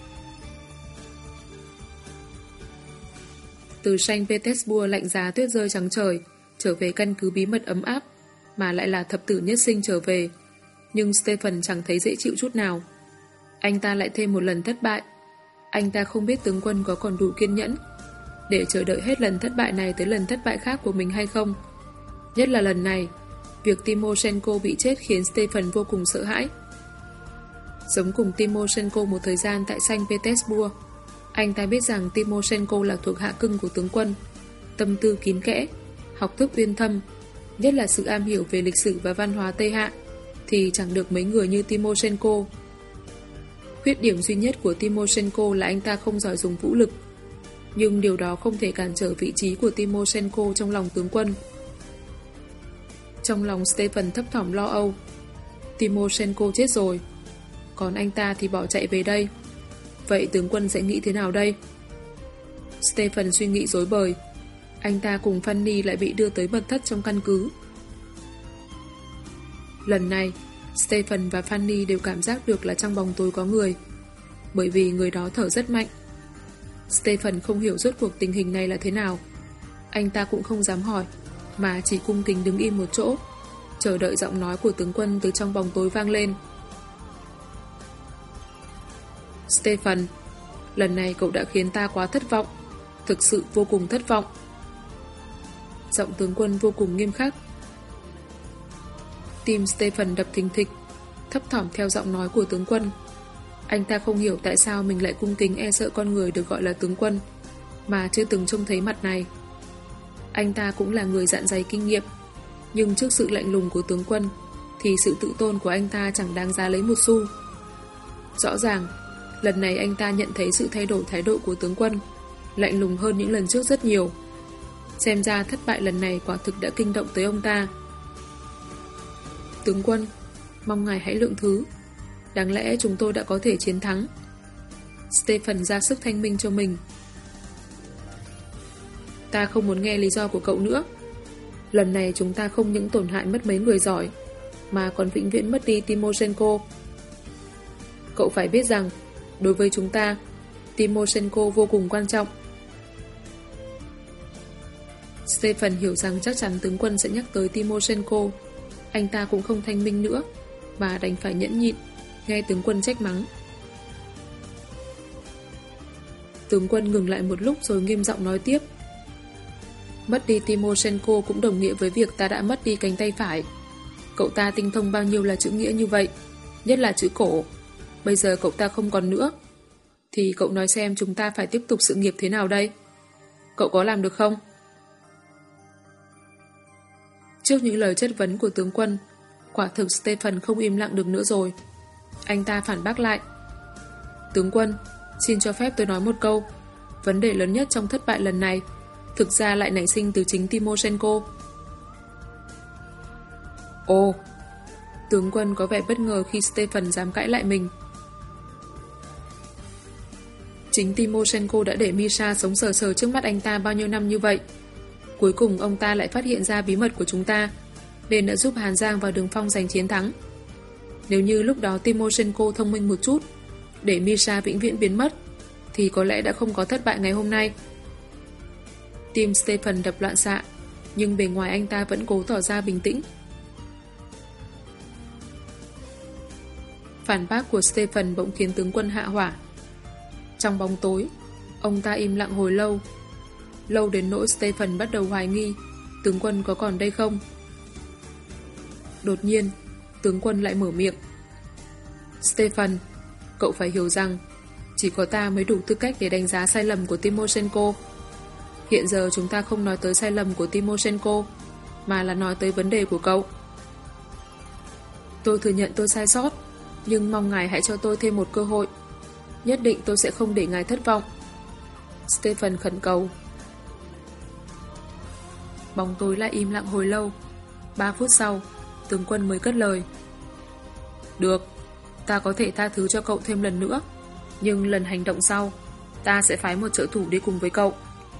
Từ Saint Petersburg lạnh giá tuyết rơi trắng trời, trở về căn cứ bí mật ấm áp, mà lại là thập tử nhất sinh trở về. Nhưng Stefan chẳng thấy dễ chịu chút nào. Anh ta lại thêm một lần thất bại. Anh ta không biết tướng quân có còn đủ kiên nhẫn để chờ đợi hết lần thất bại này tới lần thất bại khác của mình hay không. Nhất là lần này, việc Timoshenko bị chết khiến Stefan vô cùng sợ hãi. Sống cùng Timoshenko một thời gian tại Saint Petersburg, anh ta biết rằng Timoshenko là thuộc hạ cưng của tướng quân, tâm tư kín kẽ, học thức uyên thâm, nhất là sự am hiểu về lịch sử và văn hóa Tây Hạ, thì chẳng được mấy người như Timoshenko. Khuyết điểm duy nhất của Timoshenko là anh ta không giỏi dùng vũ lực, nhưng điều đó không thể cản trở vị trí của Timoshenko trong lòng tướng quân. Trong lòng Stefan thấp thỏm lo âu. Timoshenko chết rồi, còn anh ta thì bỏ chạy về đây. Vậy tướng quân sẽ nghĩ thế nào đây? Stefan suy nghĩ rối bời. Anh ta cùng Fanny lại bị đưa tới mật thất trong căn cứ. Lần này, Stefan và Fanny đều cảm giác được là trong bóng tối có người, bởi vì người đó thở rất mạnh. Stefan không hiểu rốt cuộc tình hình này là thế nào. Anh ta cũng không dám hỏi, mà chỉ cung kính đứng im một chỗ, chờ đợi giọng nói của tướng quân từ trong bóng tối vang lên. Stefan, lần này cậu đã khiến ta quá thất vọng, thực sự vô cùng thất vọng. Giọng tướng quân vô cùng nghiêm khắc. Tim Stefan đập thình thịch, thấp thỏm theo giọng nói của tướng quân. Anh ta không hiểu tại sao mình lại cung kính e sợ con người được gọi là tướng quân, mà chưa từng trông thấy mặt này. Anh ta cũng là người dạn dày kinh nghiệm, nhưng trước sự lạnh lùng của tướng quân thì sự tự tôn của anh ta chẳng đáng giá lấy một xu. Rõ ràng, lần này anh ta nhận thấy sự thay đổi thái độ của tướng quân, lạnh lùng hơn những lần trước rất nhiều. Xem ra thất bại lần này quả thực đã kinh động tới ông ta. Tướng quân, mong ngài hãy lượng thứ. Đáng lẽ chúng tôi đã có thể chiến thắng. Stephen ra sức thanh minh cho mình. Ta không muốn nghe lý do của cậu nữa. Lần này chúng ta không những tổn hại mất mấy người giỏi, mà còn vĩnh viễn mất đi Timoshenko. Cậu phải biết rằng, đối với chúng ta, Timoshenko vô cùng quan trọng. Stephen hiểu rằng chắc chắn tướng quân sẽ nhắc tới Timoshenko. Anh ta cũng không thanh minh nữa, mà đành phải nhẫn nhịn, nghe tướng quân trách mắng. Tướng quân ngừng lại một lúc rồi nghiêm giọng nói tiếp. Mất đi Timoshenko cũng đồng nghĩa với việc ta đã mất đi cánh tay phải. Cậu ta tinh thông bao nhiêu là chữ nghĩa như vậy, nhất là chữ cổ. Bây giờ cậu ta không còn nữa. Thì cậu nói xem chúng ta phải tiếp tục sự nghiệp thế nào đây? Cậu có làm được không? Trước những lời chất vấn của tướng quân, quả thực Stephen không im lặng được nữa rồi. Anh ta phản bác lại. Tướng quân, xin cho phép tôi nói một câu. Vấn đề lớn nhất trong thất bại lần này thực ra lại nảy sinh từ chính Timoshenko. Ồ, tướng quân có vẻ bất ngờ khi Stephen dám cãi lại mình. Chính Timoshenko đã để Misha sống sờ sờ trước mắt anh ta bao nhiêu năm như vậy. Cuối cùng ông ta lại phát hiện ra bí mật của chúng ta, nên đã giúp Hàn Giang và Đường Phong giành chiến thắng. Nếu như lúc đó Timoshenko thông minh một chút, để Misha vĩnh viễn biến mất, thì có lẽ đã không có thất bại ngày hôm nay. Tim Stephen đập loạn xạ, nhưng bề ngoài anh ta vẫn cố tỏ ra bình tĩnh. Phản bác của Stephen bỗng khiến tướng quân hạ hỏa. Trong bóng tối, ông ta im lặng hồi lâu. Lâu đến nỗi Stephen bắt đầu hoài nghi tướng quân có còn đây không. Đột nhiên, tướng quân lại mở miệng. Stephen, cậu phải hiểu rằng chỉ có ta mới đủ tư cách để đánh giá sai lầm của Timoshenko. Hiện giờ chúng ta không nói tới sai lầm của Timoshenko, mà là nói tới vấn đề của cậu. Tôi thừa nhận tôi sai sót, nhưng mong ngài hãy cho tôi thêm một cơ hội. Nhất định tôi sẽ không để ngài thất vọng. Stephen khẩn cầu. Bóng tối lại im lặng hồi lâu. 3 phút sau, tướng quân mới cất lời. Được, ta có thể tha thứ cho cậu thêm lần nữa, nhưng lần hành động sau, ta sẽ phái một trợ thủ đi cùng với cậu.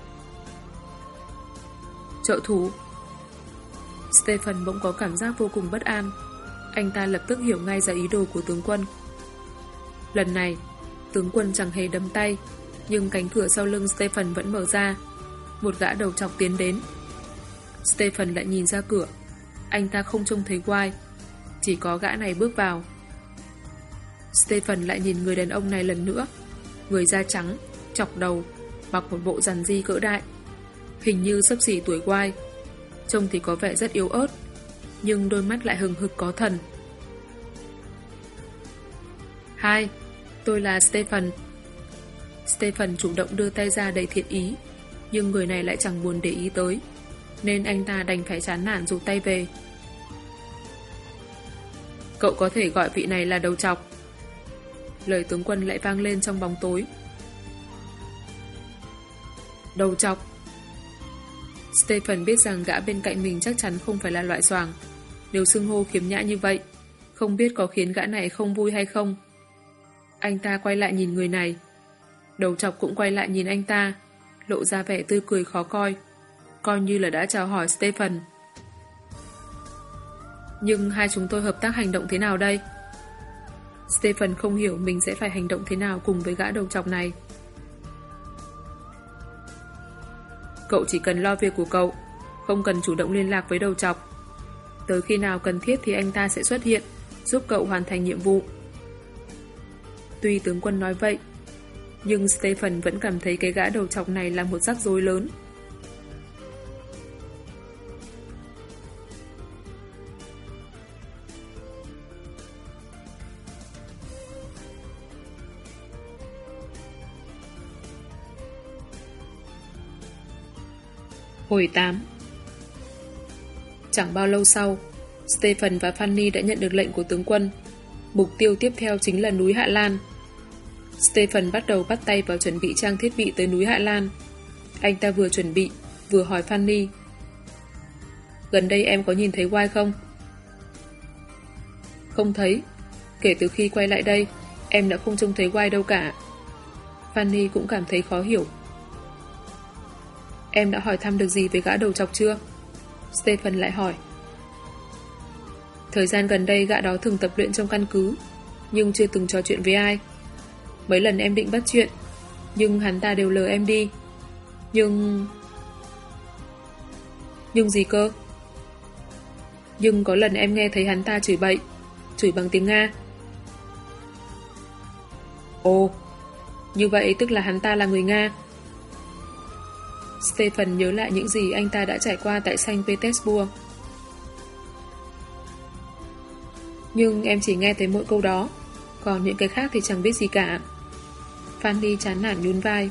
Trợ thủ? Stephen bỗng có cảm giác vô cùng bất an. Anh ta lập tức hiểu ngay ra ý đồ của tướng quân. Lần này, tướng quân chẳng hề đấm tay, nhưng cánh cửa sau lưng Stephen vẫn mở ra. Một gã đầu trọc tiến đến. Stephen lại nhìn ra cửa. Anh ta không trông thấy White, chỉ có gã này bước vào. Stephen lại nhìn người đàn ông này lần nữa. Người da trắng, chọc đầu, mặc một bộ rằn ri cỡ đại, hình như xấp xỉ tuổi White. Trông thì có vẻ rất yếu ớt, nhưng đôi mắt lại hừng hực có thần. Hi, tôi là Stephen. Stephen chủ động đưa tay ra đầy thiện ý, nhưng người này lại chẳng buồn để ý tới, nên anh ta đành phải chán nản rụt tay về. Cậu có thể gọi vị này là đầu trọc. Lời tướng quân lại vang lên trong bóng tối. Đầu trọc. Stephen biết rằng gã bên cạnh mình chắc chắn không phải là loại xoàng. Nếu xưng hô khiếm nhã như vậy, không biết có khiến gã này không vui hay không. Anh ta quay lại nhìn người này. Đầu trọc cũng quay lại nhìn anh ta, lộ ra vẻ tươi cười khó coi như là đã chào hỏi Stephen. Nhưng hai chúng tôi hợp tác hành động thế nào đây? Stephen không hiểu mình sẽ phải hành động thế nào cùng với gã đầu trọc này. Cậu chỉ cần lo việc của cậu, không cần chủ động liên lạc với đầu trọc. Tới khi nào cần thiết thì anh ta sẽ xuất hiện, giúp cậu hoàn thành nhiệm vụ. Tuy tướng quân nói vậy, nhưng Stephen vẫn cảm thấy cái gã đầu trọc này là một rắc rối lớn. Hồi 8. Chẳng bao lâu sau, Stephen và Fanny đã nhận được lệnh của tướng quân. Mục tiêu tiếp theo chính là núi Hạ Lan. Stephen bắt đầu bắt tay vào chuẩn bị trang thiết bị tới núi Hạ Lan. Anh ta vừa chuẩn bị, vừa hỏi Fanny. Gần đây em có nhìn thấy Wai không? Không thấy. Kể từ khi quay lại đây, em đã không trông thấy Wai đâu cả. Fanny cũng cảm thấy khó hiểu. Em đã hỏi thăm được gì về gã đầu chọc chưa? Stephen lại hỏi. Thời gian gần đây gã đó thường tập luyện trong căn cứ, nhưng chưa từng trò chuyện với ai. Mấy lần em định bắt chuyện, nhưng hắn ta đều lờ em đi. Nhưng gì cơ? Nhưng có lần em nghe thấy hắn ta chửi bậy, chửi bằng tiếng Nga. Ồ, như vậy tức là hắn ta là người Nga. Stephen nhớ lại những gì anh ta đã trải qua tại Saint Petersburg. Nhưng em chỉ nghe thấy mỗi câu đó, còn những cái khác thì chẳng biết gì cả. Fanny chán nản nhún vai.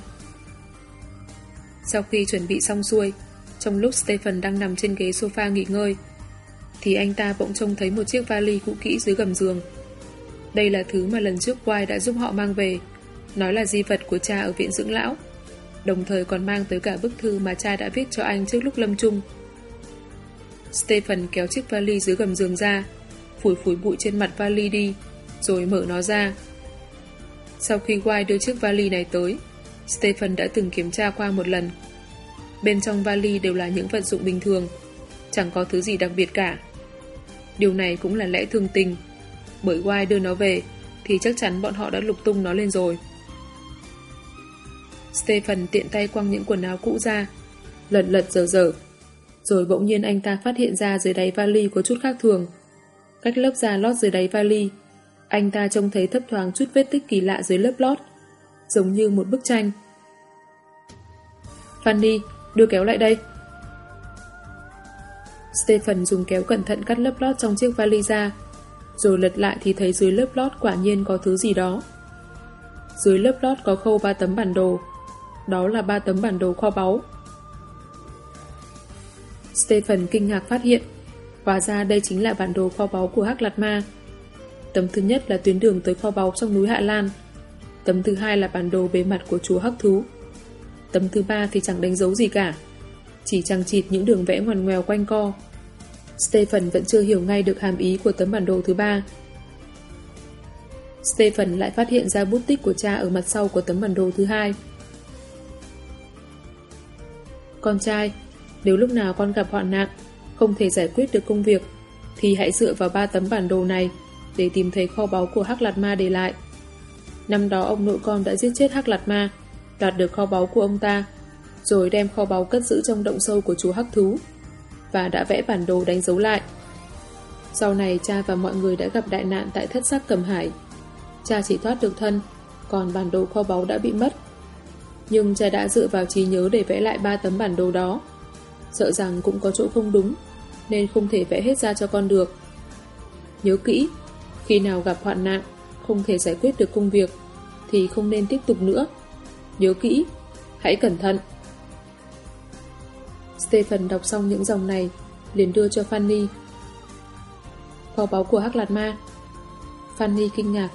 Sau khi chuẩn bị xong xuôi, trong lúc Stephen đang nằm trên ghế sofa nghỉ ngơi, thì anh ta bỗng trông thấy một chiếc vali cũ kỹ dưới gầm giường. Đây là thứ mà lần trước Wai đã giúp họ mang về, nói là di vật của cha ở viện dưỡng lão, đồng thời còn mang tới cả bức thư mà cha đã viết cho anh trước lúc lâm chung. Stephen kéo chiếc vali dưới gầm giường ra, phủi phủi bụi trên mặt vali đi, rồi mở nó ra. Sau khi Wai đưa chiếc vali này tới, Stephen đã từng kiểm tra qua một lần. Bên trong vali đều là những vật dụng bình thường, chẳng có thứ gì đặc biệt cả. Điều này cũng là lẽ thường tình, bởi Wai đưa nó về thì chắc chắn bọn họ đã lục tung nó lên rồi. Stephen tiện tay quăng những quần áo cũ ra, lật lật dở dở. Rồi bỗng nhiên anh ta phát hiện ra dưới đáy vali có chút khác thường. Cách lớp da lót dưới đáy vali, anh ta trông thấy thấp thoáng chút vết tích kỳ lạ dưới lớp lót, giống như một bức tranh. Fanny, đưa kéo lại đây. Stephen dùng kéo cẩn thận cắt lớp lót trong chiếc vali ra, rồi lật lại thì thấy dưới lớp lót quả nhiên có thứ gì đó. Dưới lớp lót có khâu 3 tấm bản đồ. Đó là 3 tấm bản đồ kho báu. Stephen kinh ngạc phát hiện, hóa ra đây chính là bản đồ kho báu của Hắc Lạt Ma. Tấm thứ nhất là tuyến đường tới kho báu trong núi Hạ Lan. Tấm thứ hai là bản đồ bề mặt của chúa Hắc Thú. Tấm thứ ba thì chẳng đánh dấu gì cả, chỉ chằng chịt những đường vẽ ngoằn ngoèo quanh co. Stephen vẫn chưa hiểu ngay được hàm ý của tấm bản đồ thứ ba. Stephen lại phát hiện ra bút tích của cha ở mặt sau của tấm bản đồ thứ hai. Con trai, nếu lúc nào con gặp hoạn nạn, không thể giải quyết được công việc, thì hãy dựa vào 3 tấm bản đồ này để tìm thấy kho báu của Hắc Lạt Ma để lại. Năm đó ông nội con đã giết chết Hắc Lạt Ma, đoạt được kho báu của ông ta, rồi đem kho báu cất giữ trong động sâu của chúa Hắc Thú, và đã vẽ bản đồ đánh dấu lại. Sau này cha và mọi người đã gặp đại nạn tại Thất Sắc Cầm Hải. Cha chỉ thoát được thân, còn bản đồ kho báu đã bị mất. Nhưng cha đã dựa vào trí nhớ để vẽ lại 3 tấm bản đồ đó. Sợ rằng cũng có chỗ không đúng, nên không thể vẽ hết ra cho con được. Nhớ kỹ, khi nào gặp hoạn nạn, không thể giải quyết được công việc, thì không nên tiếp tục nữa. Nhớ kỹ, hãy cẩn thận. Stephen đọc xong những dòng này, liền đưa cho Fanny. Kho báu của Hắc Lạt Ma. Fanny kinh ngạc.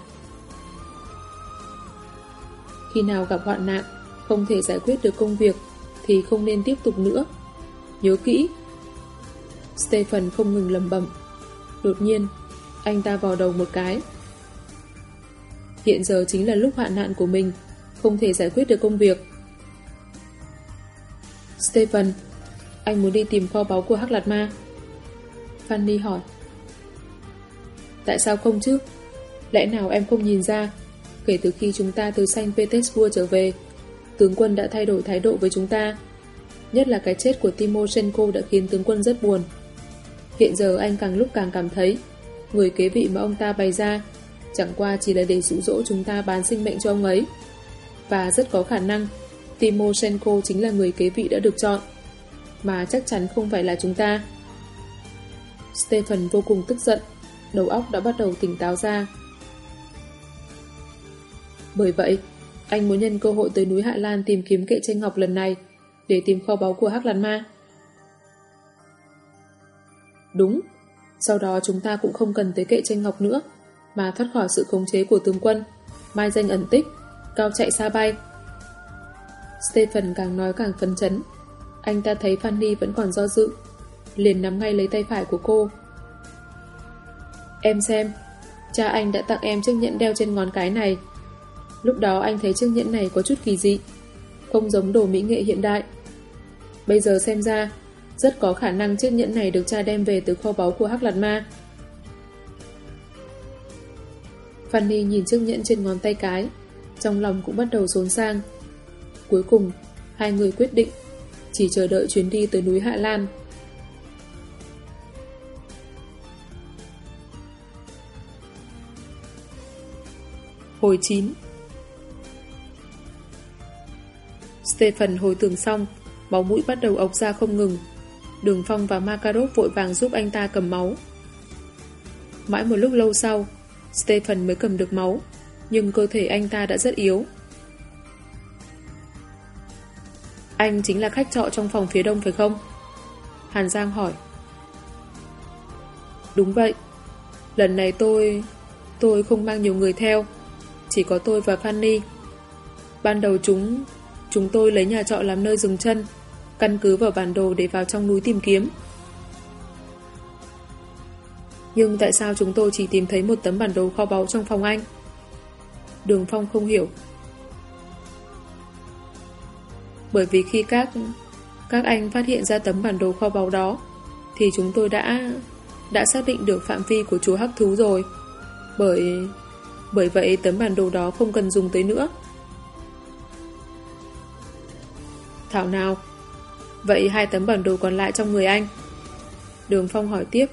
Khi nào gặp hoạn nạn, không thể giải quyết được công việc, thì không nên tiếp tục nữa. Nhớ kỹ. Stephen không ngừng lẩm bẩm. Đột nhiên, anh ta vò đầu một cái. Hiện giờ chính là lúc hoạn nạn của mình, không thể giải quyết được công việc. Stephen, anh muốn đi tìm kho báu của Hắc Lạt Ma. Fanny hỏi. Tại sao không chứ? Lẽ nào em không nhìn ra, kể từ khi chúng ta từ Saint Petersburg trở về, tướng quân đã thay đổi thái độ với chúng ta. Nhất là cái chết của Timoshenko đã khiến tướng quân rất buồn. Hiện giờ anh càng lúc càng cảm thấy người kế vị mà ông ta bày ra chẳng qua chỉ là để dụ dỗ chúng ta bán sinh mệnh cho ông ấy. Và rất có khả năng Timoshenko chính là người kế vị đã được chọn, mà chắc chắn không phải là chúng ta. Stephen vô cùng tức giận, đầu óc đã bắt đầu tỉnh táo ra. Bởi vậy, anh muốn nhân cơ hội tới núi Hạ Lan tìm kiếm kệ tranh ngọc lần này để tìm kho báu của Hắc Lạt Ma. Đúng, sau đó chúng ta cũng không cần tới kệ tranh ngọc nữa, mà thoát khỏi sự khống chế của tướng quân, mai danh ẩn tích, cao chạy xa bay. Stephen càng nói càng phấn chấn. Anh ta thấy Fanny vẫn còn do dự, liền nắm ngay lấy tay phải của cô. Em xem, cha anh đã tặng em chiếc nhẫn đeo trên ngón cái này. Lúc đó anh thấy chiếc nhẫn này có chút kỳ dị, không giống đồ mỹ nghệ hiện đại. Bây giờ xem ra, rất có khả năng chiếc nhẫn này được cha đem về từ kho báu của Hắc Lạt Ma. Fanny nhìn chiếc nhẫn trên ngón tay cái, trong lòng cũng bắt đầu xốn sang. Cuối cùng, hai người quyết định chỉ chờ đợi chuyến đi tới núi Hạ Lan. Hồi 9. Stephen hồi tưởng xong, máu mũi bắt đầu ộc ra không ngừng. Đường Phong và Makarov vội vàng giúp anh ta cầm máu. Mãi một lúc lâu sau, Stephen mới cầm được máu, nhưng cơ thể anh ta đã rất yếu. Anh chính là khách trọ trong phòng phía đông phải không? Hàn Giang hỏi. Đúng vậy. Lần này tôi không mang nhiều người theo, chỉ có tôi và Fanny. Ban đầu chúng tôi lấy nhà trọ làm nơi dừng chân, căn cứ vào bản đồ để vào trong núi tìm kiếm. Nhưng tại sao chúng tôi chỉ tìm thấy một tấm bản đồ kho báu trong phòng anh? Đường Phong không hiểu. Bởi vì khi các anh phát hiện ra tấm bản đồ kho báu đó, thì chúng tôi đã xác định được phạm vi của chúa Hắc Thú rồi. Bởi vậy tấm bản đồ đó không cần dùng tới nữa. Thảo nào, vậy hai tấm bản đồ còn lại trong người anh? Đường Phong hỏi tiếp.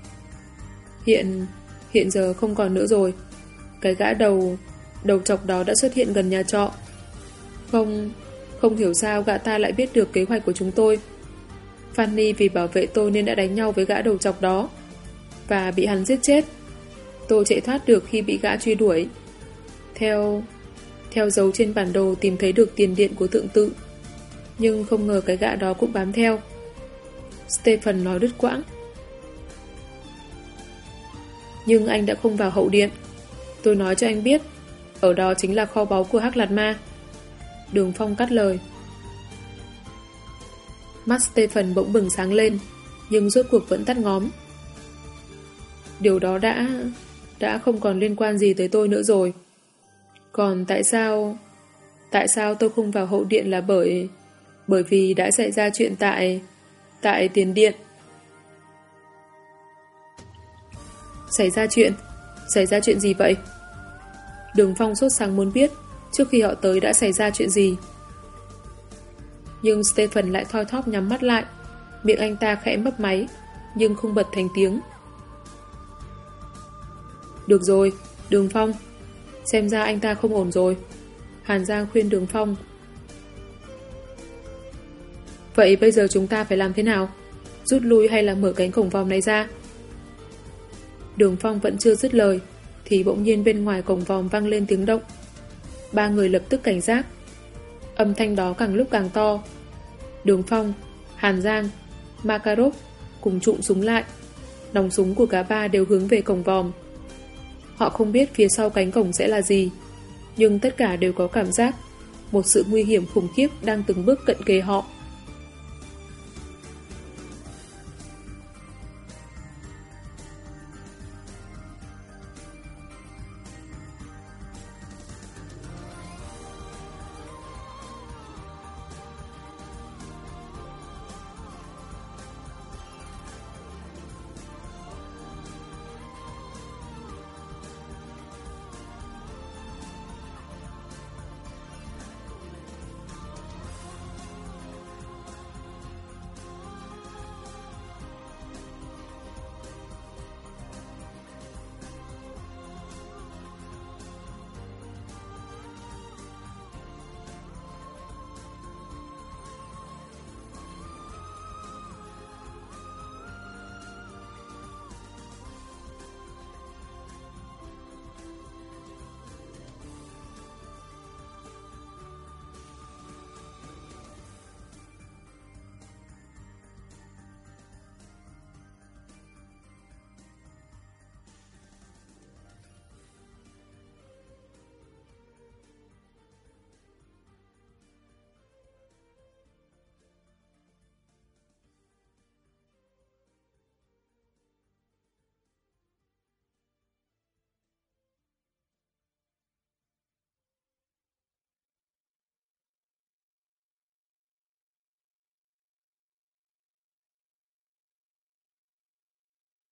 Hiện giờ không còn nữa rồi. Cái gã đầu trọc đó đã xuất hiện gần nhà trọ. Không hiểu sao gã ta lại biết được kế hoạch của chúng tôi. Fanny vì bảo vệ tôi nên đã đánh nhau với gã đầu trọc đó và bị hắn giết chết. Tôi chạy thoát được khi bị gã truy đuổi. Theo dấu trên bản đồ tìm thấy được tiền điện của tượng tự, nhưng không ngờ cái gã đó cũng bám theo. Stephen nói đứt quãng. Nhưng anh đã không vào hậu điện. Tôi nói cho anh biết, ở đó chính là kho báu của Hắc Lạt Ma. Đường Phong cắt lời. Mắt Stephen bỗng bừng sáng lên, nhưng rốt cuộc vẫn tắt ngóm. Điều đó đã không còn liên quan gì tới tôi nữa rồi. Còn tại sao tôi không vào hậu điện là bởi vì đã xảy ra chuyện tại tiền điện. Xảy ra chuyện gì vậy? Đường Phong sốt sắng muốn biết trước khi họ tới đã xảy ra chuyện gì. Nhưng Stephen lại thoi thóp nhắm mắt lại, miệng anh ta khẽ mấp máy, nhưng không bật thành tiếng. Được rồi, Đường Phong, xem ra anh ta không ổn rồi. Hàn Giang khuyên Đường Phong. Vậy bây giờ chúng ta phải làm thế nào? Rút lui hay là mở cánh cổng vòm này ra? Đường Phong vẫn chưa dứt lời thì bỗng nhiên bên ngoài cổng vòm vang lên tiếng động. Ba người lập tức cảnh giác. Âm thanh đó càng lúc càng to. Đường Phong, Hàn Giang, Makarov cùng trụm súng lại. Nòng súng của cả ba đều hướng về cổng vòm. Họ không biết phía sau cánh cổng sẽ là gì, nhưng tất cả đều có cảm giác một sự nguy hiểm khủng khiếp đang từng bước cận kề họ.